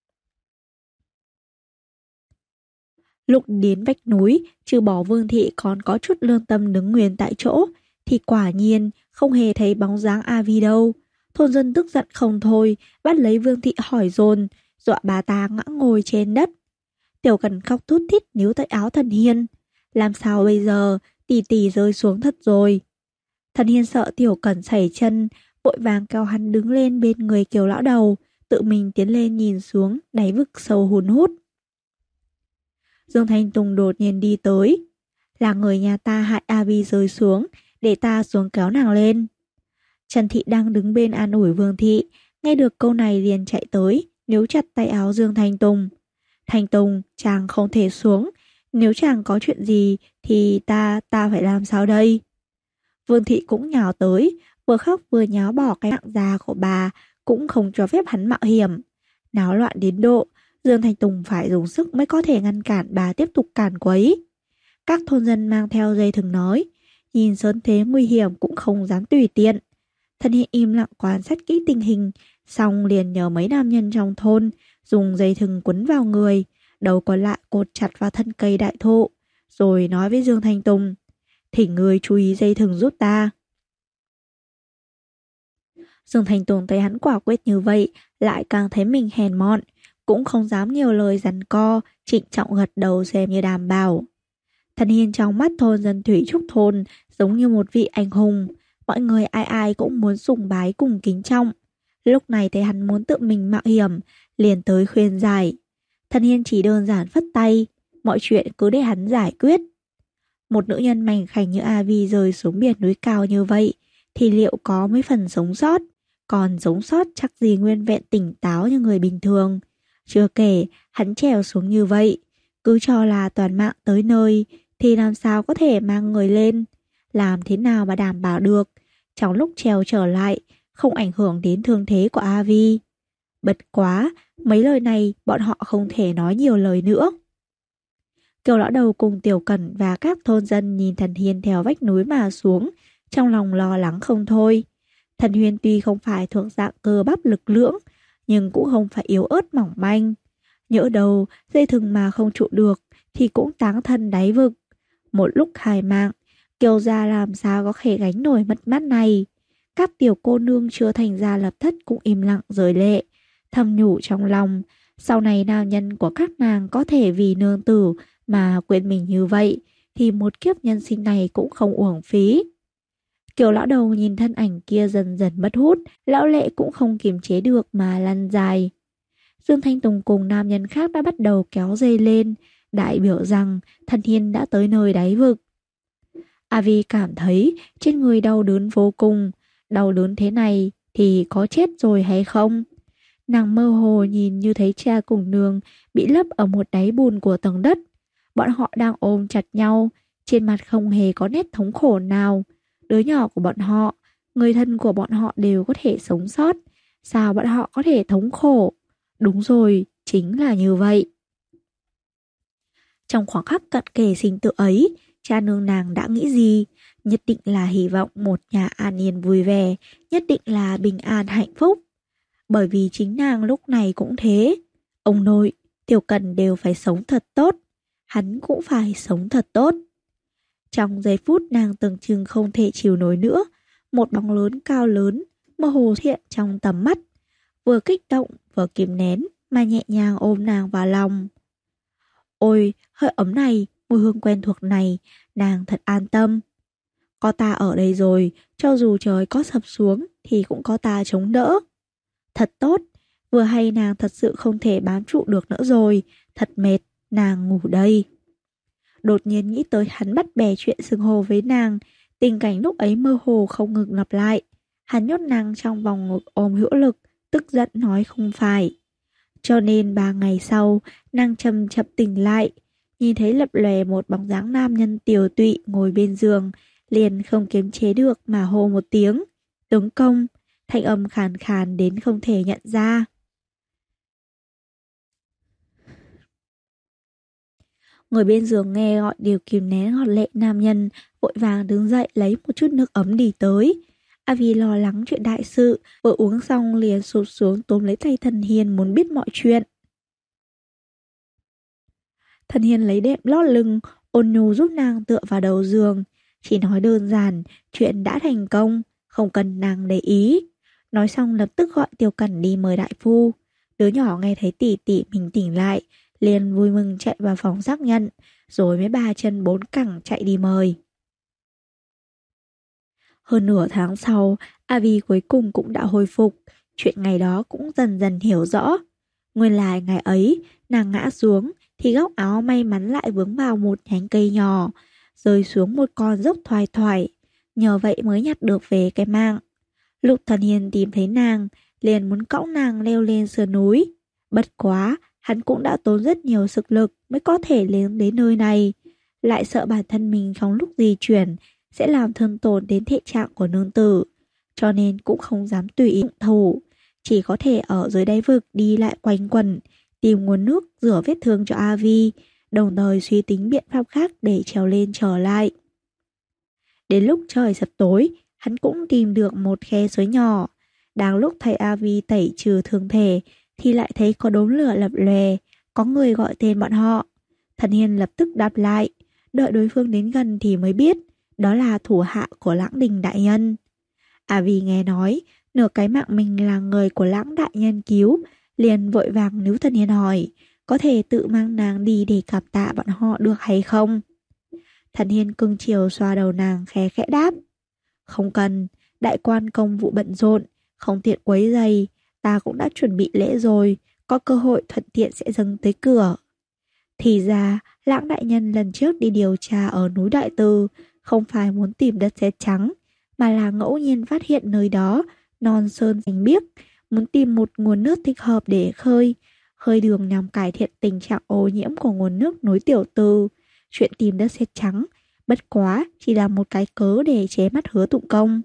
Lúc đến vách núi, trừ bỏ Vương Thị còn có chút lương tâm đứng nguyên tại chỗ, thì quả nhiên không hề thấy bóng dáng A Vi đâu. Thôn dân tức giận không thôi, bắt lấy Vương Thị hỏi dồn, dọa bà ta ngã ngồi trên đất. Tiểu Cần khóc thút thít níu tay áo Thần Hiên. Làm sao bây giờ, tỷ tỷ rơi xuống thật rồi. Thần Hiên sợ Tiểu Cần sẩy chân, vội vàng kéo hắn đứng lên bên người Kiều lão đầu, tự mình tiến lên nhìn xuống đáy vực sâu hun hút. Dương Thanh Tùng đột nhiên đi tới. Là người nhà ta hại A Vi rơi xuống, để ta xuống kéo nàng lên. Trần Thị đang đứng bên an ủi Vương Thị, nghe được câu này liền chạy tới, níu chặt tay áo Dương Thanh Tùng. Thanh Tùng, chàng không thể xuống, nếu chàng có chuyện gì thì ta phải làm sao đây? Vương Thị cũng nhào tới, vừa khóc vừa nháo bỏ cái mạng già của bà, cũng không cho phép hắn mạo hiểm. Náo loạn đến độ, Dương Thanh Tùng phải dùng sức mới có thể ngăn cản bà tiếp tục càn quấy. Các thôn dân mang theo dây thừng nói, nhìn sớm thế nguy hiểm cũng không dám tùy tiện. Thần Hiên im lặng quan sát kỹ tình hình, xong liền nhờ mấy nam nhân trong thôn dùng dây thừng quấn vào người, đầu còn lại cột chặt vào thân cây đại thụ, rồi nói với Dương Thanh Tùng, thỉnh người chú ý dây thừng giúp ta. Dương Thanh Tùng thấy hắn quả quyết như vậy, lại càng thấy mình hèn mọn, cũng không dám nhiều lời giằng co, trịnh trọng gật đầu xem như đảm bảo. Thần Hiên trong mắt thôn dân Thủy Trúc thôn giống như một vị anh hùng, mọi người ai ai cũng muốn sùng bái cùng kính trọng. Lúc này thấy hắn muốn tự mình mạo hiểm, liền tới khuyên giải. Thần Hiên chỉ đơn giản phất tay, mọi chuyện cứ để hắn giải quyết. Một nữ nhân mảnh khảnh như A Vi rơi xuống biển núi cao như vậy, thì liệu có mấy phần sống sót? Còn sống sót chắc gì nguyên vẹn tỉnh táo như người bình thường. Chưa kể, hắn trèo xuống như vậy, cứ cho là toàn mạng tới nơi, thì làm sao có thể mang người lên? Làm thế nào mà đảm bảo được, trong lúc trèo trở lại, không ảnh hưởng đến thương thế của A Vi? Bật quá, mấy lời này bọn họ không thể nói nhiều lời nữa. Kiều lão đầu cùng Tiểu Cẩn và các thôn dân nhìn Thần Hiên theo vách núi mà xuống, trong lòng lo lắng không thôi. Thần Hiên tuy không phải thuộc dạng cơ bắp lực lưỡng, nhưng cũng không phải yếu ớt mỏng manh. Nhỡ đầu, dây thừng mà không trụ được, thì cũng táng thân đáy vực. Một lúc hài mạng, Kiều gia làm sao có thể gánh nổi mất mát này. Các tiểu cô nương chưa thành gia lập thất cũng im lặng rơi lệ, thầm nhủ trong lòng. Sau này nam nhân của các nàng có thể vì nương tử mà quên mình như vậy, thì một kiếp nhân sinh này cũng không uổng phí. Kiều lão đầu nhìn thân ảnh kia dần dần mất hút, lão lệ cũng không kiềm chế được mà lăn dài. Dương Thanh Tùng cùng nam nhân khác đã bắt đầu kéo dây lên, đại biểu rằng Thần Hiên đã tới nơi đáy vực. A Vi cảm thấy trên người đau đớn vô cùng, đau đớn thế này thì có chết rồi hay không? Nàng mơ hồ nhìn như thấy cha cùng nương bị lấp ở một đáy bùn của tầng đất. Bọn họ đang ôm chặt nhau, trên mặt không hề có nét thống khổ nào. Đứa nhỏ của bọn họ, người thân của bọn họ đều có thể sống sót. Sao bọn họ có thể thống khổ? Đúng rồi, chính là như vậy. Trong khoảng khắc cận kề sinh tử ấy, cha nương nàng đã nghĩ gì? Nhất định là hy vọng một nhà an yên vui vẻ, nhất định là bình an hạnh phúc. Bởi vì chính nàng lúc này cũng thế. Ông nội, Tiểu Cần đều phải sống thật tốt. Hắn cũng phải sống thật tốt. Trong giây phút nàng tưởng chừng không thể chịu nổi nữa, một bóng lớn cao lớn, mơ hồ hiện trong tầm mắt. Vừa kích động, vừa kìm nén, mà nhẹ nhàng ôm nàng vào lòng. Ôi, hơi ấm này, mùi hương quen thuộc này, nàng thật an tâm. Có ta ở đây rồi, cho dù trời có sập xuống thì cũng có ta chống đỡ. Thật tốt, vừa hay nàng thật sự không thể bám trụ được nữa rồi, thật mệt, nàng ngủ đây. Đột nhiên nghĩ tới hắn bắt bè chuyện xưng hô với nàng, tình cảnh lúc ấy mơ hồ không ngừng lặp lại. Hắn nhốt nàng trong vòng ngực ôm hữu lực, tức giận nói không phải. Cho nên 3 ngày sau, nàng chậm chậm tỉnh lại, nhìn thấy lập lòe một bóng dáng nam nhân tiều tụy ngồi bên giường, liền không kiềm chế được mà hô một tiếng. Tướng công, thanh âm khàn khàn đến không thể nhận ra. Người bên giường nghe gọi đều kìm nén ngọt lệ nam nhân, vội vàng đứng dậy lấy một chút nước ấm đi tới. Avi lo lắng chuyện đại sự, vừa uống xong liền sụp xuống túm lấy tay Thần Hiên muốn biết mọi chuyện. Thần Hiên lấy đệm lót lưng, ôn nhu giúp nàng tựa vào đầu giường. Chỉ nói đơn giản, chuyện đã thành công, không cần nàng để ý. Nói xong lập tức gọi Tiêu Cẩn đi mời đại phu. Đứa nhỏ nghe thấy tỷ tỷ mình tỉnh lại, liền vui mừng chạy vào phòng xác nhận, rồi mới ba chân bốn cẳng chạy đi mời. Hơn nửa tháng sau, Avi cuối cùng cũng đã hồi phục, chuyện ngày đó cũng dần dần hiểu rõ. Nguyên lai ngày ấy, nàng ngã xuống, thì góc áo may mắn lại vướng vào một nhánh cây nhỏ, rơi xuống một con dốc thoai thoải, nhờ vậy mới nhặt được về cái mạng. Lúc Thần Hiên tìm thấy nàng, liền muốn cõng nàng leo lên sườn núi. Bất quá, hắn cũng đã tốn rất nhiều sức lực mới có thể lên đến nơi này. Lại sợ bản thân mình trong lúc di chuyển sẽ làm thương tổn đến thể trạng của nương tử, cho nên cũng không dám tùy ý động thủ, chỉ có thể ở dưới đáy vực đi lại quanh quẩn, tìm nguồn nước rửa vết thương cho Avi, đồng thời suy tính biện pháp khác để trèo lên trở lại. Đến lúc trời sập tối, hắn cũng tìm được một khe suối nhỏ. Đang lúc thầy Avi tẩy trừ thương thể, thì lại thấy có đốm lửa lập lòe, có người gọi tên bọn họ. Thần Hiên lập tức đáp lại, đợi đối phương đến gần thì mới biết, đó là thủ hạ của Lãng Đình đại nhân. Avi nghe nói, nửa cái mạng mình là người của Lãng đại nhân cứu, liền vội vàng níu Thần Hiên hỏi, có thể tự mang nàng đi để cảm tạ bọn họ được hay không? Thần Hiên cưng chiều xoa đầu nàng khẽ khẽ đáp, không cần, đại quan công vụ bận rộn, không tiện quấy rầy, ta cũng đã chuẩn bị lễ rồi, có cơ hội thuận tiện sẽ dâng tới cửa. Thì ra, Lãng đại nhân lần trước đi điều tra ở núi Đại Từ, không phải muốn tìm đất sét trắng, mà là ngẫu nhiên phát hiện nơi đó non sơn xanh biếc, muốn tìm một nguồn nước thích hợp để khơi đường nhằm cải thiện tình trạng ô nhiễm của nguồn nước núi Tiểu Từ. Chuyện tìm đất sét trắng, bất quá chỉ là một cái cớ để chế mắt Hứa Tụng Công.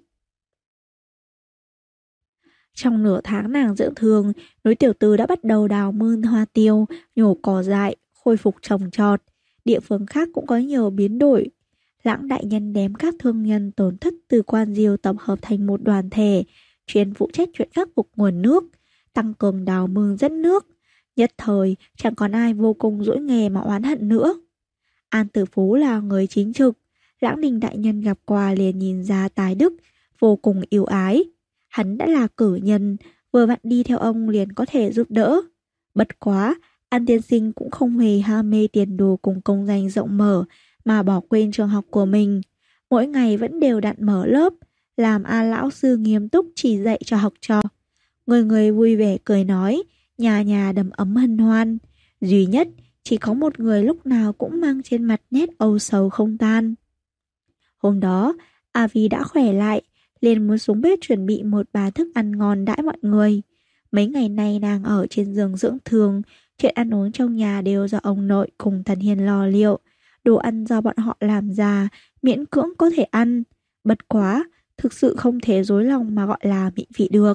Trong nửa tháng nàng dưỡng thương, núi Tiểu Từ đã bắt đầu đào mương hoa tiêu, nhổ cỏ dại, khôi phục trồng trọt. Địa phương khác cũng có nhiều biến đổi. Lãng đại nhân đem các thương nhân tổn thất từ Quan Diêu tập hợp thành một đoàn thể, chuyên phụ trách chuyện khắc phục nguồn nước, tăng cường đào mương dẫn nước. Nhất thời, chẳng còn ai vô cùng dỗi nghề mà oán hận nữa. An Tử Phú là người chính trực, Lãng Đình đại nhân gặp qua liền nhìn ra tài đức, vô cùng yêu ái. Hắn đã là cử nhân, vừa vặn đi theo ông liền có thể giúp đỡ. Bất quá, An tiên sinh cũng không hề ham mê tiền đồ cùng công danh rộng mở mà bỏ quên trường học của mình. Mỗi ngày vẫn đều đặn mở lớp, làm A lão sư nghiêm túc chỉ dạy cho học trò. Người người vui vẻ cười nói, nhà nhà đầm ấm hân hoan. Duy nhất, chỉ có một người lúc nào cũng mang trên mặt nét âu sầu không tan. Hôm đó, Avi đã khỏe lại, liền muốn xuống bếp chuẩn bị một bàn thức ăn ngon đãi mọi người. Mấy ngày nay nàng ở trên giường dưỡng thương, chuyện ăn uống trong nhà đều do ông nội cùng Thần Hiên lo liệu. Đồ ăn do bọn họ làm ra, miễn cưỡng có thể ăn. Bất quá, thực sự không thể dối lòng mà gọi là mỹ vị được.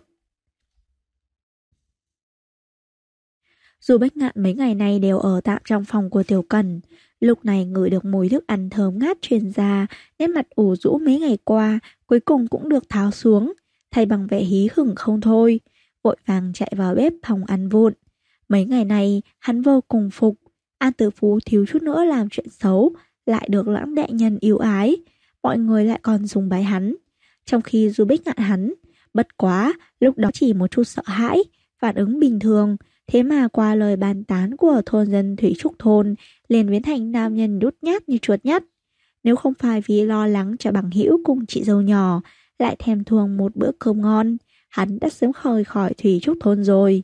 Dù Bách Ngạn mấy ngày nay đều ở tạm trong phòng của Tiểu Cần, lúc này ngửi được mùi thức ăn thơm ngát truyền ra, nét mặt ủ rũ mấy ngày qua, cuối cùng cũng được tháo xuống, thay bằng vẻ hí hửng không thôi, vội vàng chạy vào bếp phòng ăn vụng. Mấy ngày này, hắn vô cùng phục, An Tử Phú thiếu chút nữa làm chuyện xấu, lại được Lãng đại nhân yêu ái, mọi người lại còn sùng bái hắn. Trong khi Du Bích Ngạn hắn, bất quá, lúc đó chỉ một chút sợ hãi, phản ứng bình thường, thế mà qua lời bàn tán của thôn dân Thủy Trúc Thôn, liền biến thành nam nhân đút nhát như chuột nhắt. Nếu không phải vì lo lắng cho bằng hữu cùng chị dâu nhỏ, lại thèm thuồng một bữa cơm ngon, hắn đã sớm rời khỏi Thủy Trúc Thôn rồi.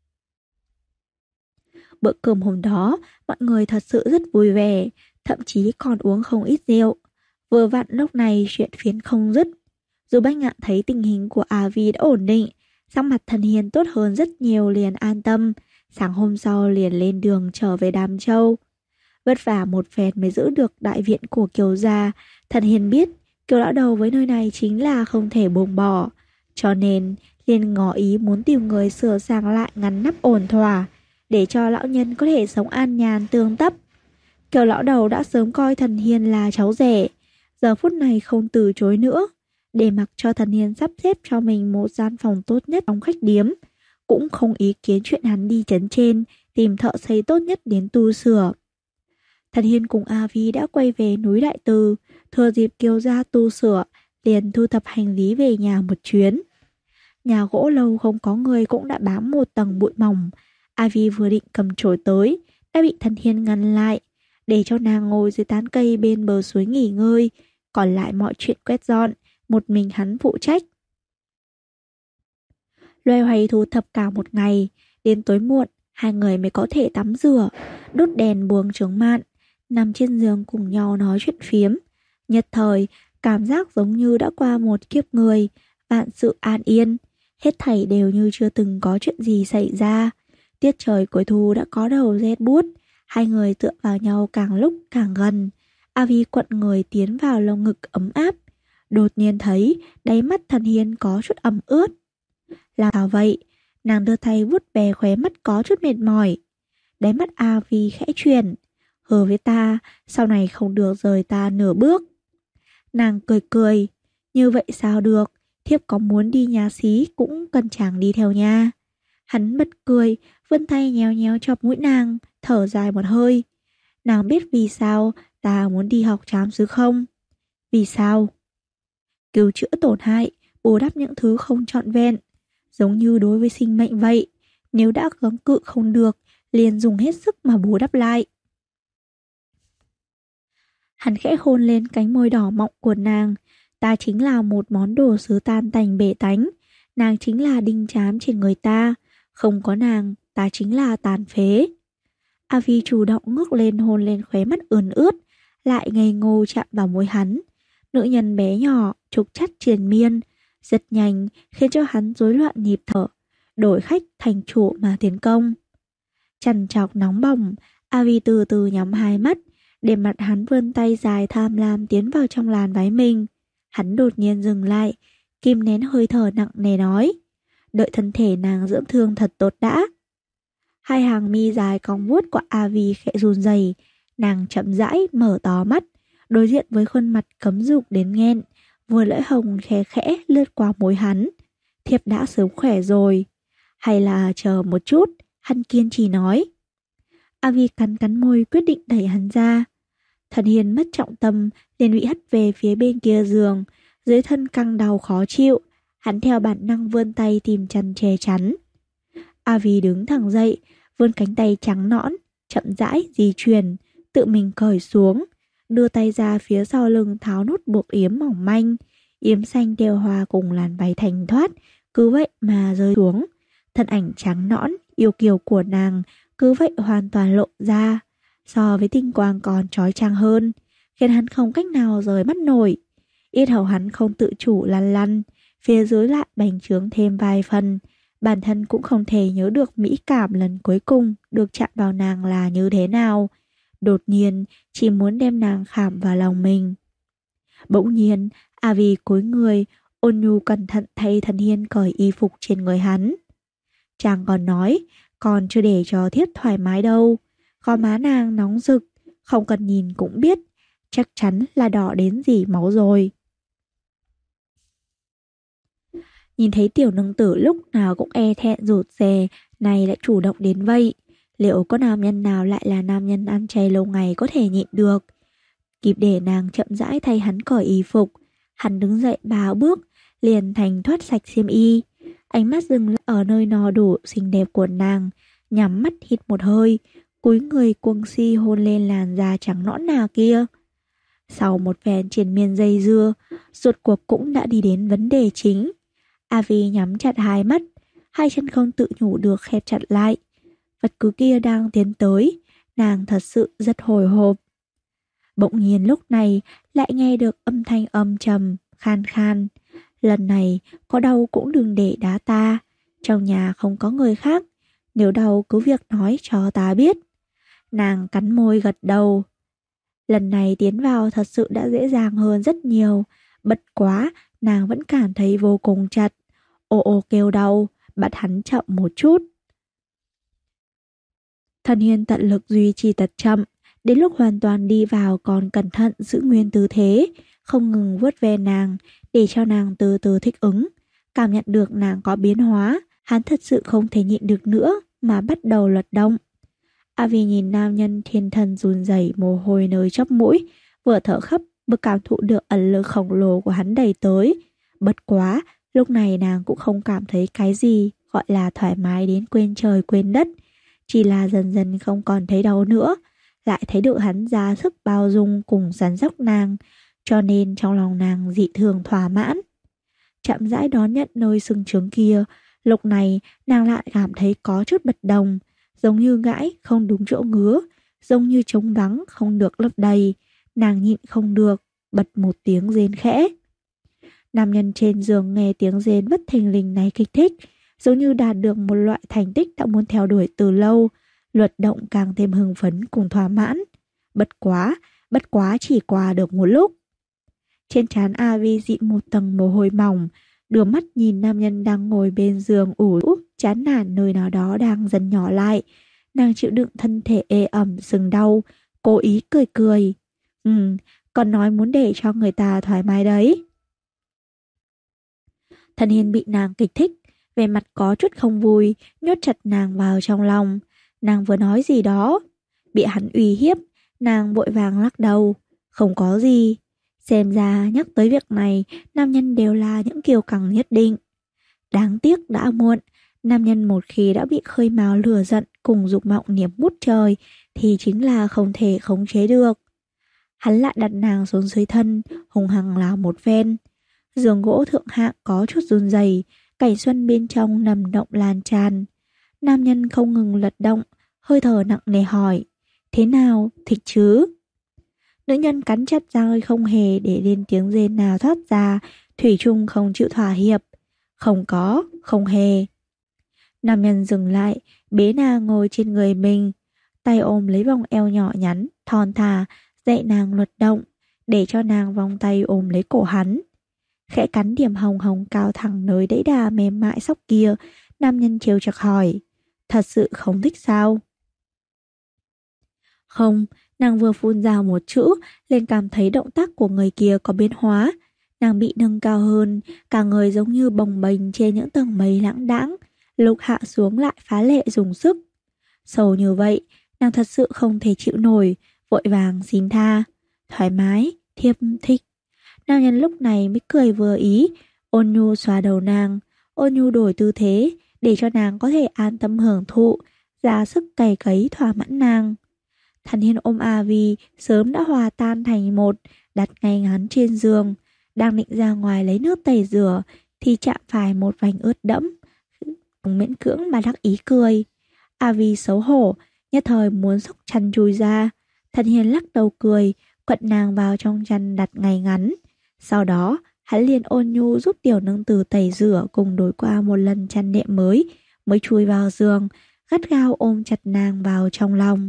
Bữa cơm hôm đó, mọi người thật sự rất vui vẻ, thậm chí còn uống không ít rượu. Vừa vặn lúc này chuyện phiến không dứt. Dù Bách Ngạn thấy tình hình của Avi đã ổn định, sắc mặt Thần Hiên tốt hơn rất nhiều liền an tâm, sáng hôm sau liền lên đường trở về Đàm Châu. Vất vả một phen mới giữ được đại viện của Kiều gia, Thần Hiên biết Kiều lão đầu với nơi này chính là không thể buông bỏ, cho nên liền ngỏ ý muốn tìm người sửa sang lại ngăn nắp ổn thỏa, để cho lão nhân có thể sống an nhàn tươm tất. Kiều lão đầu đã sớm coi Thần Hiên là cháu rể, giờ phút này không từ chối nữa, để mặc cho Thần Hiên sắp xếp cho mình một gian phòng tốt nhất trong khách điếm, cũng không ý kiến chuyện hắn đi trấn trên tìm thợ xây tốt nhất đến tu sửa. Thần Hiên cùng A Vi đã quay về núi Đại Từ, thừa dịp Kiều gia tu sửa, liền thu thập hành lý về nhà một chuyến. Nhà gỗ lâu không có người cũng đã bám một tầng bụi mỏng. A Vi vừa định cầm chổi tới, đã bị Thần Hiên ngăn lại, để cho nàng ngồi dưới tán cây bên bờ suối nghỉ ngơi, còn lại mọi chuyện quét dọn, một mình hắn phụ trách. Loay hoay thu thập cả một ngày, đến tối muộn, hai người mới có thể tắm rửa, đốt đèn buông chướng mạn, nằm trên giường cùng nhau nói chuyện phiếm. Nhất thời, cảm giác giống như đã qua một kiếp người, vạn sự an yên, hết thảy đều như chưa từng có chuyện gì xảy ra. Tiết trời cuối thu đã có đầu rét buốt, hai người tựa vào nhau càng lúc càng gần. A Vi quặn người tiến vào lồng ngực ấm áp, đột nhiên thấy đáy mắt Thần Hiên có chút ẩm ướt. Là sao vậy? Nàng đưa tay vuốt ve khóe mắt có chút mệt mỏi. Đáy mắt A Vi khẽ chuyển, hứa với ta, sau này không được rời ta nửa bước. Nàng cười cười, như vậy sao được, thiếp có muốn đi nhà xí cũng cần chàng đi theo nha. Hắn bật cười, vươn tay nhéo nhéo chọc mũi nàng, thở dài một hơi. Nàng biết vì sao ta muốn đi học trám sứ không? Vì sao? Cứu chữa tổn hại, bù đắp những thứ không trọn vẹn, giống như đối với sinh mệnh vậy. Nếu đã kháng cự không được, liền dùng hết sức mà bù đắp lại. Hắn khẽ hôn lên cánh môi đỏ mọng của nàng. Ta chính là một món đồ sứ tan tành bể tánh, nàng chính là đinh chám trên người ta, không có nàng, ta chính là tàn phế. A Vi chủ động ngước lên hôn lên khóe mắt ươn ướt, lại ngây ngô chạm vào môi hắn. Nữ nhân bé nhỏ, trục chắt triền miên, rất nhanh khiến cho hắn rối loạn nhịp thở, đổi khách thành chủ mà tiến công. Chằn chọc nóng bỏng, A Vi từ từ nhắm hai mắt, để mặt hắn vươn tay dài tham lam tiến vào trong làn váy mình. Hắn đột nhiên dừng lại, kìm nén hơi thở nặng nề nói, đợi thân thể nàng dưỡng thương thật tốt đã. Hai hàng mi dài cong vuốt của A Vi khẽ run rẩy, nàng chậm rãi mở to mắt, đối diện với khuôn mặt cấm dục đến nghẹn, vừa lưỡi hồng khẽ khẽ lướt qua môi hắn. Thiếp đã sớm khỏe rồi. Hay là chờ một chút, hắn kiên trì nói. A Vi cắn cắn môi quyết định đẩy hắn ra. Thần Hiên mất trọng tâm, liền bị hất về phía bên kia giường, dưới thân căng đau khó chịu, hắn theo bản năng vươn tay tìm chăn che chắn. A Vi đứng thẳng dậy, vươn cánh tay trắng nõn, chậm rãi di chuyển, tự mình cởi xuống, đưa tay ra phía sau lưng tháo nút buộc yếm mỏng manh, yếm xanh đều hòa cùng làn váy thành thoát, cứ vậy mà rơi xuống. Thân ảnh trắng nõn, yêu kiều của nàng cứ vậy hoàn toàn lộ ra, so với tinh quang còn chói chang hơn, khiến hắn không cách nào rời mắt nổi. Yết hầu hắn không tự chủ lăn lăn, phía dưới lại bành trướng thêm vài phần. Bản thân cũng không thể nhớ được mỹ cảm lần cuối cùng được chạm vào nàng là như thế nào. Đột nhiên, chỉ muốn đem nàng khảm vào lòng mình. Bỗng nhiên, A Vi cúi người, ôn nhu cẩn thận thay Thần Hiên cởi y phục trên người hắn. Chàng còn nói, còn chưa để cho thiếp thoải mái đâu. Gò má nàng nóng rực, không cần nhìn cũng biết, chắc chắn là đỏ đến dỉ máu rồi. Nhìn thấy tiểu nương tử lúc nào cũng e thẹn rụt rè, này lại chủ động đến vậy. Liệu có nam nhân nào lại là nam nhân ăn chay lâu ngày có thể nhịn được? Kịp để nàng chậm rãi thay hắn cởi y phục, hắn đứng dậy 3 bước, liền thành thoát sạch xiêm y. Ánh mắt dừng lại ở nơi no đủ xinh đẹp của nàng, nhắm mắt hít một hơi, cúi người cuồng si hôn lên làn da trắng nõn nà kia. Sau một phen triền miên dây dưa, rốt cuộc cũng đã đi đến vấn đề chính. A Vi nhắm chặt hai mắt, hai chân không tự nhủ được khép chặt lại. Vật cứ kia đang tiến tới, nàng thật sự rất hồi hộp. Bỗng nhiên lúc này lại nghe được âm thanh âm trầm, khan khan. Lần này có đau cũng đừng để đá ta, trong nhà không có người khác, nếu đau cứ việc nói cho ta biết. Nàng cắn môi gật đầu. Lần này tiến vào thật sự đã dễ dàng hơn rất nhiều, bất quá nàng vẫn cảm thấy vô cùng chặt. Ô ô kêu đau, bắt hắn chậm một chút. Thần Hiên tận lực duy trì tật chậm, Đến lúc hoàn toàn đi vào còn cẩn thận giữ nguyên tư thế, không ngừng vuốt ve nàng để cho nàng từ từ thích ứng. Cảm nhận được nàng có biến hóa, hắn thật sự không thể nhịn được nữa mà bắt đầu luật động. Avi nhìn nam nhân thiên thần run rẩy, mồ hôi nơi chóp mũi, vừa thở khắp vừa cảm thụ được ẩn lực khổng lồ của hắn đẩy tới. Bất quá, lúc này nàng cũng không cảm thấy cái gì gọi là thoải mái đến quên trời quên đất, chỉ là dần dần không còn thấy đau nữa, lại thấy được hắn ra sức bao dung cùng săn sóc nàng, cho nên trong lòng nàng dị thường thỏa mãn. Chậm rãi đón nhận nơi sưng trướng kia, lúc này nàng lại cảm thấy có chút bất đồng, giống như gãi không đúng chỗ ngứa, giống như trống vắng không được lấp đầy. Nàng nhịn không được, bật một tiếng rên khẽ. Nam nhân trên giường nghe tiếng rên bất thình lình này kích thích, giống như đạt được một loại thành tích đã muốn theo đuổi từ lâu, luật động càng thêm hưng phấn cùng thỏa mãn. Bất quá chỉ qua được một lúc. Trên trán Avi dịn một tầng mồ hôi mỏng, đưa mắt nhìn nam nhân đang ngồi bên giường ủ rũ, chán nản nơi nào đó đang dần nhỏ lại. Nàng chịu đựng thân thể ê ẩm sừng đau, cố ý cười cười. Còn nói muốn để cho người ta thoải mái đấy. Thần Hiên bị nàng kích thích, vẻ mặt có chút không vui, nhốt chặt nàng vào trong lòng. Nàng vừa nói gì đó, bị hắn uy hiếp, nàng vội vàng lắc đầu. Không có gì. Xem ra nhắc tới việc này, nam nhân đều là những kiêu căng nhất định. Đáng tiếc đã muộn, nam nhân một khi đã bị khơi mào lửa giận cùng dục vọng niềm ngút trời thì chính là không thể khống chế được. Hắn lại đặt nàng xuống dưới thân, hùng hăng lao một ven. Giường gỗ thượng hạng có chút run rẩy, cảnh xuân bên trong nằm động lan tràn. Nam nhân không ngừng lật động, hơi thở nặng nề hỏi, thế nào, thích chứ? Nữ nhân cắn chặt răng không hề để lên tiếng rên nào thoát ra, thủy chung không chịu thỏa hiệp. Không có, không hề. Nam nhân dừng lại, bế nàng ngồi trên người mình, tay ôm lấy vòng eo nhỏ nhắn, thon thả, dạy nàng luật động, để cho nàng vòng tay ôm lấy cổ hắn. Khẽ cắn điểm hồng hồng cao thẳng nơi đẫy đà mềm mại sóc kia, nam nhân trêu chọc hỏi, thật sự không thích sao? Không, nàng vừa phun ra một chữ, liền cảm thấy động tác của người kia có biến hóa. Nàng bị nâng cao hơn, cả người giống như bồng bềnh trên những tầng mây lãng đãng, lúc hạ xuống lại phá lệ dùng sức. Sầu như vậy, nàng thật sự không thể chịu nổi, vội vàng xin tha. Thoải mái, thiếp thích. Nam nhân lúc này mới cười vừa ý, ôn nhu xoa đầu nàng, ôn nhu đổi tư thế, để cho nàng có thể an tâm hưởng thụ, ra sức cày cấy thỏa mãn nàng. Thần Hiên ôm Avi sớm đã hòa tan thành một, đặt ngay ngắn trên giường, đang định ra ngoài lấy nước tẩy rửa thì chạm phải một vành ướt đẫm, miễn cưỡng mà đắc ý cười. Avi xấu hổ, nhất thời muốn xốc chăn chui ra. Thần Hiên lắc đầu cười, quật nàng vào trong chăn đặt ngay ngắn. Sau đó, hắn liền ôn nhu giúp tiểu nương tử tẩy rửa cùng đổi qua một lần chăn đệm mới chui vào giường, gắt gao ôm chặt nàng vào trong lòng.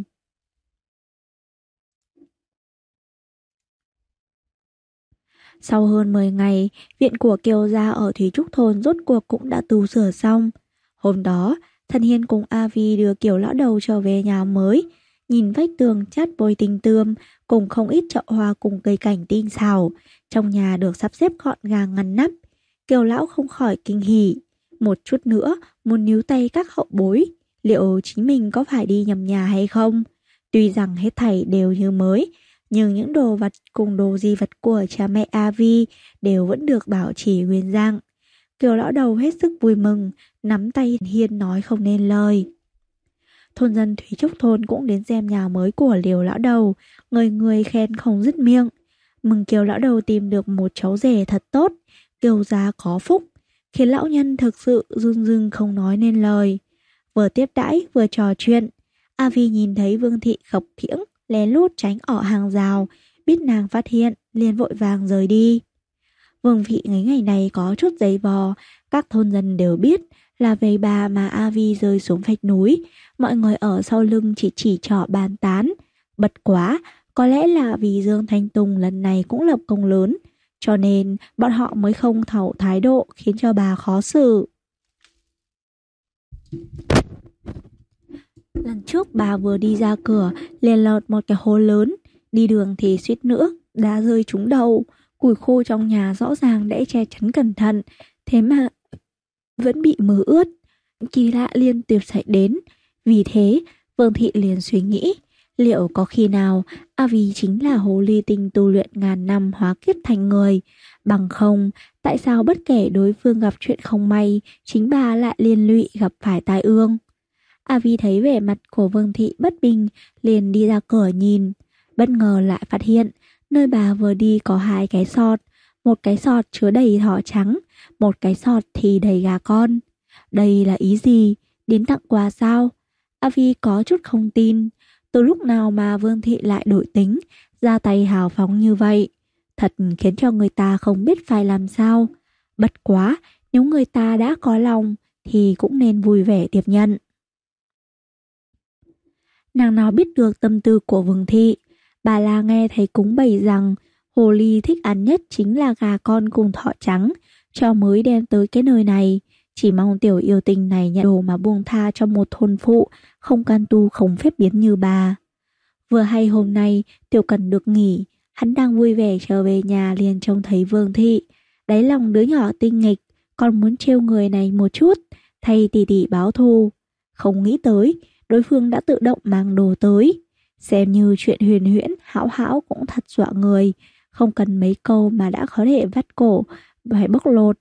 Sau hơn 10 ngày, viện của Kiều gia ở Thủy Trúc Thôn rốt cuộc cũng đã tu sửa xong. Hôm đó, Thần Hiên cùng Avi đưa Kiều lão đầu trở về nhà mới, nhìn vách tường chát vôi tinh tươm, cùng không ít chậu hoa cùng cây cảnh tinh xảo, trong nhà được sắp xếp gọn gàng ngăn nắp. Kiều lão không khỏi kinh hỉ, một chút nữa muốn níu tay các hậu bối, liệu chính mình có phải đi nhầm nhà hay không? Tuy rằng hết thảy đều như mới, nhưng những đồ vật cùng đồ di vật của cha mẹ Avi đều vẫn được bảo trì nguyên dạng. Kiều lão đầu hết sức vui mừng, nắm tay Hiên nói không nên lời. Thôn dân Thủy Trúc Thôn cũng đến xem nhà mới của Liều lão đầu, người người khen không dứt miệng. Mừng Kiều lão đầu tìm được một cháu rể thật tốt, Kiều gia có phúc, khiến lão nhân thực sự rưng rưng không nói nên lời. Vừa tiếp đãi vừa trò chuyện, Avi nhìn thấy Vương thị khập khiễng lén lút tránh ở hàng rào, biết nàng phát hiện liền vội vàng rời đi. Vương thị ngày này có chút giày vò, các thôn dân đều biết là về bà mà Avi rơi xuống vách núi, mọi người ở sau lưng chỉ trỏ bàn tán. Bật quá, có lẽ là vì Dương Thanh Tùng lần này cũng lập công lớn, cho nên bọn họ mới không thảo thái độ khiến cho bà khó xử. Lần trước bà vừa đi ra cửa liền lọt một cái hố lớn, đi đường thì suýt nữa đá rơi trúng đầu. Củi khô trong nhà rõ ràng đã che chắn cẩn thận, thế mà vẫn bị mưa ướt. Kỳ lạ liên tiếp xảy đến. Vì thế, Vương Thị liền suy nghĩ, liệu có khi nào A Vi chính là hồ ly tinh tu luyện ngàn năm hóa kiếp thành người? Bằng không, tại sao bất kể đối phương gặp chuyện không may, chính bà lại liên lụy gặp phải tai ương? A Vi thấy vẻ mặt của Vương Thị bất bình, liền đi ra cửa nhìn. Bất ngờ lại phát hiện, nơi bà vừa đi có hai cái sọt. Một cái sọt chứa đầy thỏ trắng, một cái sọt thì đầy gà con. Đây là ý gì? Đến tặng quà sao? A Vi có chút không tin. Từ lúc nào mà Vương Thị lại đổi tính, ra tay hào phóng như vậy? Thật khiến cho người ta không biết phải làm sao. Bất quá, nếu người ta đã có lòng, thì cũng nên vui vẻ tiếp nhận. Nàng nào biết được tâm tư của Vương Thị. Bà là nghe thấy cúng bày rằng hồ ly thích ăn nhất chính là gà con cùng thỏ trắng, cho mới đem tới cái nơi này. Chỉ mong tiểu yêu tinh này nhận đồ mà buông tha cho một thôn phụ, không can tu không phép biến như bà. Vừa hay hôm nay Tiểu Cần được nghỉ, hắn đang vui vẻ trở về nhà liền trông thấy Vương Thị. Đáy lòng đứa nhỏ tinh nghịch, còn muốn trêu người này một chút, thay tỷ tỷ báo thù. Không nghĩ tới, đối phương đã tự động mang đồ tới. Xem như chuyện huyền huyễn, hão hão cũng thật dọa người, không cần mấy câu mà đã có thể vắt cổ, phải bóc lột.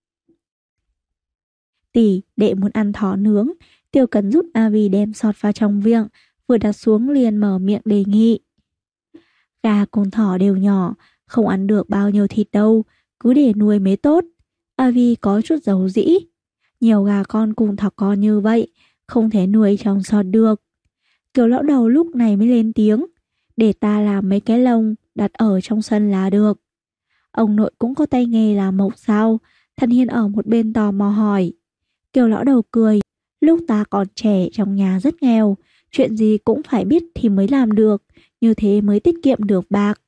Tỷ, đệ muốn ăn thỏ nướng. Tiểu Cần giúp A Vi đem sọt vào trong miệng, vừa đặt xuống liền mở miệng đề nghị. Gà cùng thỏ đều nhỏ, không ăn được bao nhiêu thịt đâu, cứ để nuôi mới tốt. A Vi có chút giấu dĩ. Nhiều gà con cùng thỏ con như vậy, không thể nuôi trong sọt được. Kiều lão đầu lúc này mới lên tiếng. Để ta làm mấy cái lồng, đặt ở trong sân là được. Ông nội cũng có tay nghề làm mộc sao? Thần Hiên ở một bên tò mò hỏi. Kiều lão đầu cười. Lúc ta còn trẻ trong nhà rất nghèo, chuyện gì cũng phải biết thì mới làm được, như thế mới tiết kiệm được bạc.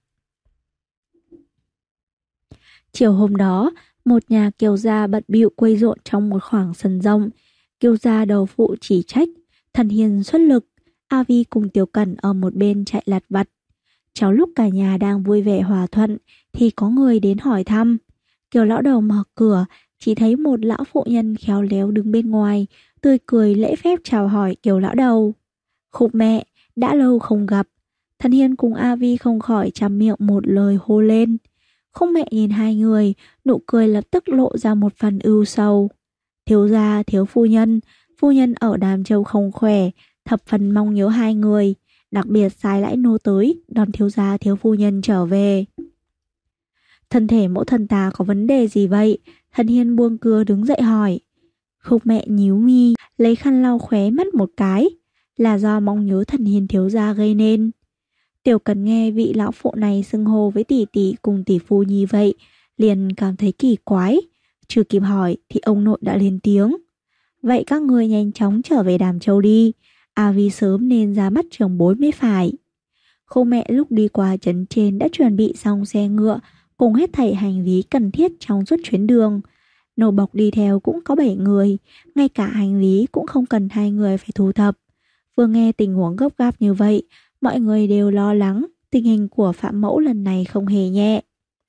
Chiều hôm đó, một nhà Kiều gia bận bịu quây rộn trong một khoảng sân rộng. Kiều gia đầu phụ chỉ trách, Thần Hiên xuất lực, A Vi cùng Tiểu Cẩn ở một bên chạy lặt vặt. Trong lúc cả nhà đang vui vẻ hòa thuận thì có người đến hỏi thăm. Kiều lão đầu mở cửa, chỉ thấy một lão phụ nhân khéo léo đứng bên ngoài, tươi cười lễ phép chào hỏi Kiều lão đầu. Khục mẹ, đã lâu không gặp. Thần Hiên cùng A Vi không khỏi chăm miệng một lời hô lên. Khúc mẹ nhìn hai người, nụ cười lập tức lộ ra một phần ưu sầu. Thiếu gia, thiếu phu nhân ở Đàm Châu không khỏe, thập phần mong nhớ hai người, đặc biệt sai lãi nô tới, đón thiếu gia thiếu phu nhân trở về. Thân thể mẫu thần ta có vấn đề gì vậy? Thần Hiên buông cưa đứng dậy hỏi. Khúc mẹ nhíu mi, lấy khăn lau khóe mắt một cái, là do mong nhớ Thần Hiên thiếu gia gây nên. Tiểu Cần nghe vị lão phụ này xưng hô với tỷ tỷ cùng tỷ phu như vậy, liền cảm thấy kỳ quái. Chưa kịp hỏi thì ông nội đã lên tiếng. Vậy các ngươi nhanh chóng trở về Đàm Châu đi, A Vi sớm nên ra mắt trưởng bối mới phải. Cô mẹ lúc đi qua trấn trên đã chuẩn bị xong xe ngựa cùng hết thảy hành lý cần thiết trong suốt chuyến đường. Nô bộc đi theo cũng có 7 người, ngay cả hành lý cũng không cần hai người phải thu thập. Vừa nghe tình huống gấp gáp như vậy, mọi người đều lo lắng tình hình của Phạm Mẫu lần này không hề nhẹ.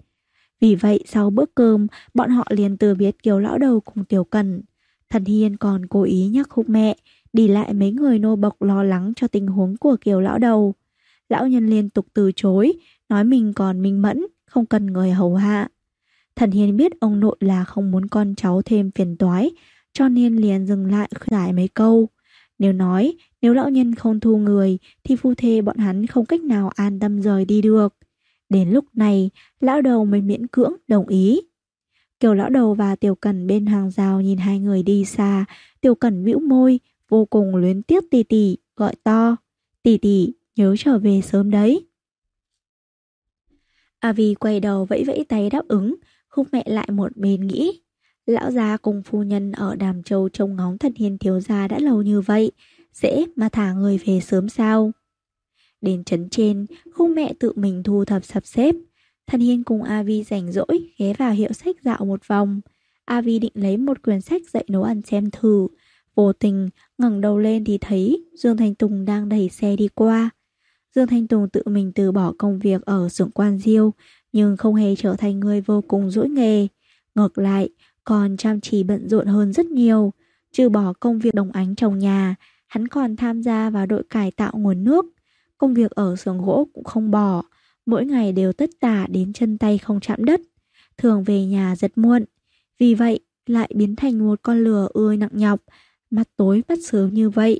Vì vậy sau bữa cơm, bọn họ liền từ biệt Kiều lão đầu cùng Tiểu Cần. Thần Hiên còn cố ý nhắc Khúc mẹ đi lại mấy người nô bộc lo lắng cho tình huống của Kiều lão đầu. Lão nhân liên tục từ chối, nói mình còn minh mẫn, không cần người hầu hạ. Thần Hiên biết ông nội là không muốn con cháu thêm phiền toái, cho nên liền dừng lại giải mấy câu. Nếu lão nhân không thu người thì phu thê bọn hắn không cách nào an tâm rời đi được. Đến lúc này, lão đầu mới miễn cưỡng đồng ý. Kiều lão đầu và Tiểu Cẩn bên hàng rào nhìn hai người đi xa, Tiểu Cẩn bĩu môi, vô cùng luyến tiếc tỷ tỷ, gọi to. Tỷ tỷ, nhớ trở về sớm đấy. A Vi quay đầu vẫy vẫy tay đáp ứng, Khúc mẹ lại một bên nghĩ. Lão gia cùng phu nhân ở Đàm Châu trông ngóng Thần Hiên thiếu gia đã lâu như vậy, dễ mà thả người về sớm sao? Đến trấn trên, Khúc mẹ tự mình thu thập sắp xếp. Thần Hiên cùng A Vi rảnh rỗi ghé vào hiệu sách dạo một vòng. A Vi định lấy một quyển sách dạy nấu ăn xem thử, vô tình ngẩng đầu lên thì thấy Dương Thanh Tùng đang đẩy xe đi qua. Dương Thanh Tùng tự mình từ bỏ công việc ở xưởng Quan Diêu, nhưng không hề trở thành người vô cùng dỗi nghề. Ngược lại, còn chăm chỉ bận rộn hơn rất nhiều. Trừ bỏ công việc đồng áng trồng nhà, hắn còn tham gia vào đội cải tạo nguồn nước. Công việc ở xưởng gỗ cũng không bỏ, mỗi ngày đều tất tả đến chân tay không chạm đất. Thường về nhà rất muộn, vì vậy lại biến thành một con lừa ươi nặng nhọc, mặt tối bắt sớm như vậy.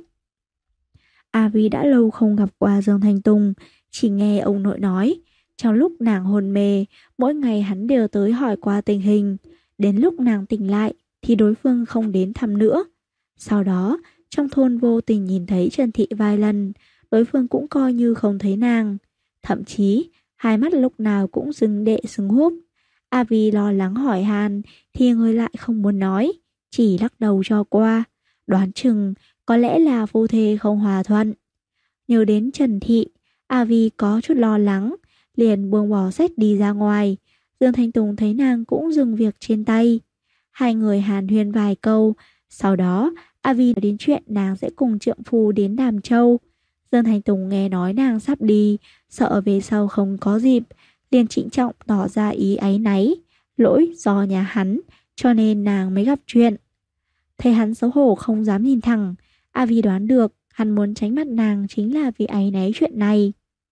A Vi đã lâu không gặp qua Dương Thanh Tùng, chỉ nghe ông nội nói, trong lúc nàng hôn mê, mỗi ngày hắn đều tới hỏi qua tình hình, đến lúc nàng tỉnh lại thì đối phương không đến thăm nữa. Sau đó, trong thôn vô tình nhìn thấy Trần Thị vài lần, đối phương cũng coi như không thấy nàng. Thậm chí, hai mắt lúc nào cũng sưng đệ sưng húp. A Vi lo lắng hỏi han thì người lại không muốn nói, chỉ lắc đầu cho qua. Đoán chừng có lẽ là phu thê không hòa thuận. Nhớ đến Trần Thị, A Vi có chút lo lắng, liền buông bỏ sách đi ra ngoài. Dương Thanh Tùng thấy nàng cũng dừng việc trên tay. Hai người hàn huyên vài câu, sau đó A Vi nói đến chuyện nàng sẽ cùng trượng phu đến Đàm Châu. Dương Thanh Tùng nghe nói nàng sắp đi, sợ về sau không có dịp, liền trịnh trọng tỏ ra ý áy náy, lỗi do nhà hắn, cho nên nàng mới gặp chuyện. Thấy hắn xấu hổ không dám nhìn thẳng, A Vi đoán được hắn muốn tránh mặt nàng chính là vì áy náy chuyện này.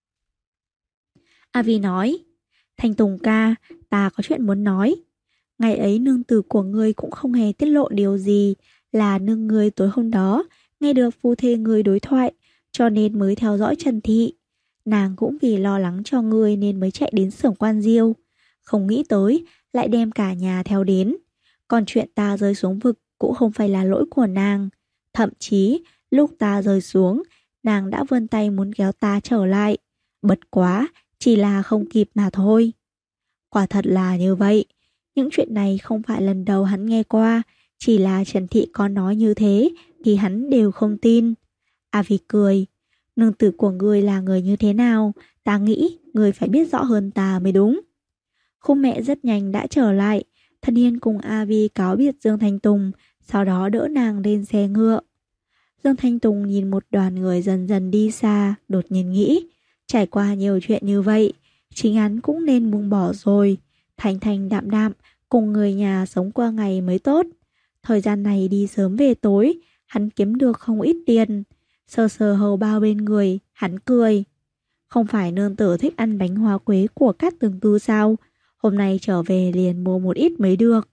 A Vi nói, Thanh Tùng ca, ta có chuyện muốn nói. Ngày ấy nương tử của ngươi cũng không hề tiết lộ điều gì, là nương ngươi tối hôm đó nghe được phu thê ngươi đối thoại, cho nên mới theo dõi Trần Thị. Nàng cũng vì lo lắng cho ngươi nên mới chạy đến xưởng Quan Diêu, không nghĩ tới lại đem cả nhà theo đến. Còn chuyện ta rơi xuống vực cũng không phải là lỗi của nàng. Thậm chí lúc ta rơi xuống, nàng đã vươn tay muốn kéo ta trở lại. Bất quá, chỉ là không kịp mà thôi. Quả thật là như vậy. Những chuyện này không phải lần đầu hắn nghe qua, chỉ là Trần Thị có nói như thế thì hắn đều không tin. A Vi cười, nương tử của ngươi là người như thế nào, ta nghĩ ngươi phải biết rõ hơn ta mới đúng. Khúc mẹ rất nhanh đã trở lại, Thân Hiên cùng A Vi cáo biệt Dương Thanh Tùng, sau đó đỡ nàng lên xe ngựa. Dương Thanh Tùng nhìn một đoàn người dần dần đi xa, đột nhiên nghĩ, trải qua nhiều chuyện như vậy, chính hắn cũng nên buông bỏ rồi, thành thành đạm đạm, cùng người nhà sống qua ngày mới tốt. Thời gian này đi sớm về tối, hắn kiếm được không ít tiền. Sờ sờ hầu bao bên người, hắn cười. Không phải nương tử thích ăn bánh hoa quế của Cát Tường Tư sao? Hôm nay trở về liền mua một ít mới được.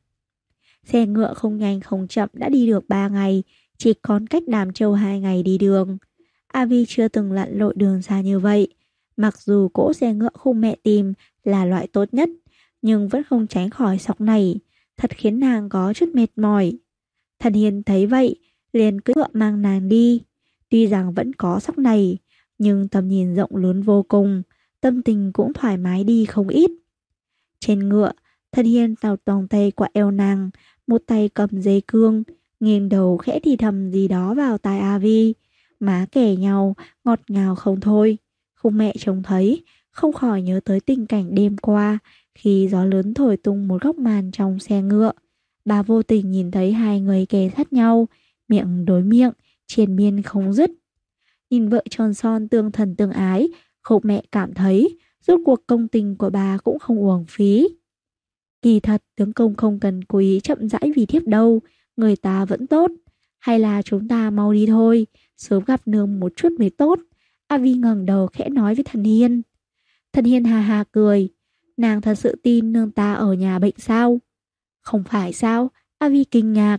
Xe ngựa không nhanh không chậm đã đi được 3 ngày, chỉ còn cách Đàm Châu 2 ngày đi đường. A Vi chưa từng lặn lội đường xa như vậy. Mặc dù cỗ xe ngựa khung mẹ tìm là loại tốt nhất, nhưng vẫn không tránh khỏi sóc này, thật khiến nàng có chút mệt mỏi. Thần Hiền thấy vậy, liền cưỡi ngựa mang nàng đi. Tuy rằng vẫn có sóc này, nhưng tầm nhìn rộng lớn vô cùng, tâm tình cũng thoải mái đi không ít. Trên ngựa, Thần Hiền tào toàn tay qua eo nàng, một tay cầm dây cương, nghiêng đầu khẽ thì thầm gì đó vào tai A Vi. Má kể nhau, ngọt ngào không thôi. Khung mẹ trông thấy, không khỏi nhớ tới tình cảnh đêm qua, khi gió lớn thổi tung một góc màn trong xe ngựa. Bà vô tình nhìn thấy hai người kề sát nhau, miệng đối miệng, triền miên không dứt. Nhìn vợ tròn son tương thần tương ái, Khúc mẹ cảm thấy rốt cuộc công tình của bà cũng không uổng phí. Kỳ thật tướng công không cần cố ý chậm rãi vì thiếp đâu, người ta vẫn tốt. Hay là chúng ta mau đi thôi, sớm gặp nương một chút mới tốt. A Vi ngẩng đầu khẽ nói với Thần Hiên. Thần Hiên hà hà cười, nàng thật sự tin nương ta ở nhà bệnh sao? Không phải sao? A Vi kinh ngạc.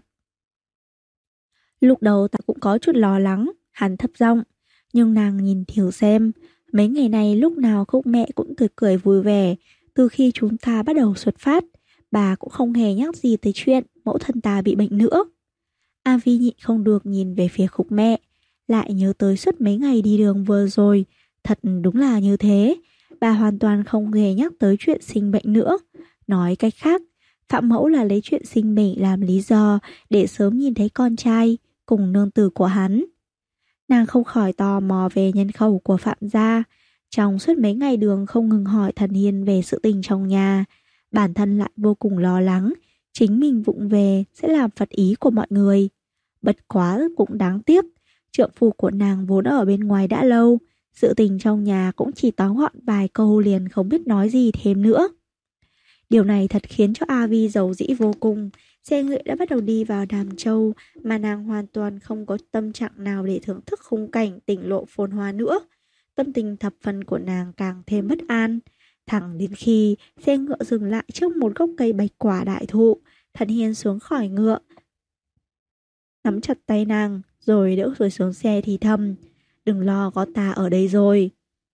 Lúc đầu ta cũng có chút lo lắng, hắn thấp giọng, nhưng nàng nhìn Thiểu xem, mấy ngày này lúc nào Khúc mẹ cũng tươi cười vui vẻ. Từ khi chúng ta bắt đầu xuất phát, bà cũng không hề nhắc gì tới chuyện mẫu thân ta bị bệnh nữa. A Vi nhịn không được nhìn về phía Khúc mẹ, lại nhớ tới suốt mấy ngày đi đường vừa rồi, thật đúng là như thế. Bà hoàn toàn không hề nhắc tới chuyện sinh bệnh nữa. Nói cách khác, Phạm mẫu là lấy chuyện sinh bệnh làm lý do để sớm nhìn thấy con trai cùng nương tử của hắn. Nàng không khỏi tò mò về nhân khẩu của Phạm gia. Trong suốt mấy ngày đường không ngừng hỏi Thần Hiên về sự tình trong nhà, bản thân lại vô cùng lo lắng chính mình vụng về sẽ làm phật ý của mọi người. Bất quá cũng đáng tiếc, trượng phu của nàng vốn ở bên ngoài đã lâu, sự tình trong nhà cũng chỉ tóm gọn vài câu liền không biết nói gì thêm nữa. Điều này thật khiến cho A Vi giàu dĩ vô cùng. Xe ngựa đã bắt đầu đi vào Đàm Châu, mà nàng hoàn toàn không có tâm trạng nào để thưởng thức khung cảnh tỉnh lộ phồn hoa nữa. Tâm tình thập phần của nàng càng thêm bất an. Thẳng đến khi xe ngựa dừng lại trước một gốc cây bạch quả đại thụ, Thần Hiên xuống khỏi ngựa, nắm chặt tay nàng, rồi đỡ rồi xuống xe thì thầm: "Đừng lo, có ta ở đây rồi."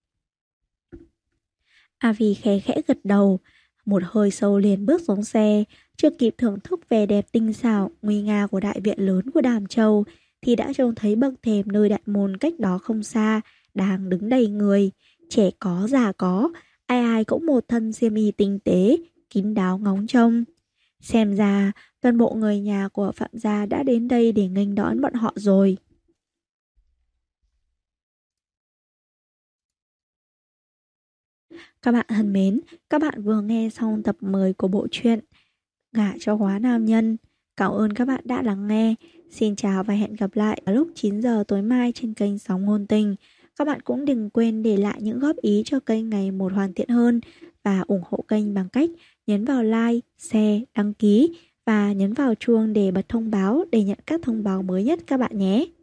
A Vi khẽ khẽ gật đầu, một hơi sâu liền bước xuống xe, chưa kịp thưởng thức vẻ đẹp tinh xảo, nguy nga của đại viện lớn của Đàm Châu, thì đã trông thấy bậc thềm nơi đại môn cách đó không xa, đang đứng đầy người, trẻ có già có, ai ai cũng một thân xiêm y tinh tế, kín đáo ngóng trông. Xem ra, toàn bộ người nhà của Phạm gia đã đến đây để nghênh đón bọn họ rồi. Các bạn thân mến, các bạn vừa nghe xong tập 10 của bộ truyện Gả cho Quá Nam Nhân. Cảm ơn các bạn đã lắng nghe. Xin chào và hẹn gặp lại vào lúc 9 giờ tối mai trên kênh Sóng Ngôn Tình. Các bạn cũng đừng quên để lại những góp ý cho kênh ngày một hoàn thiện hơn và ủng hộ kênh bằng cách nhấn vào like, share, đăng ký và nhấn vào chuông để bật thông báo để nhận các thông báo mới nhất các bạn nhé.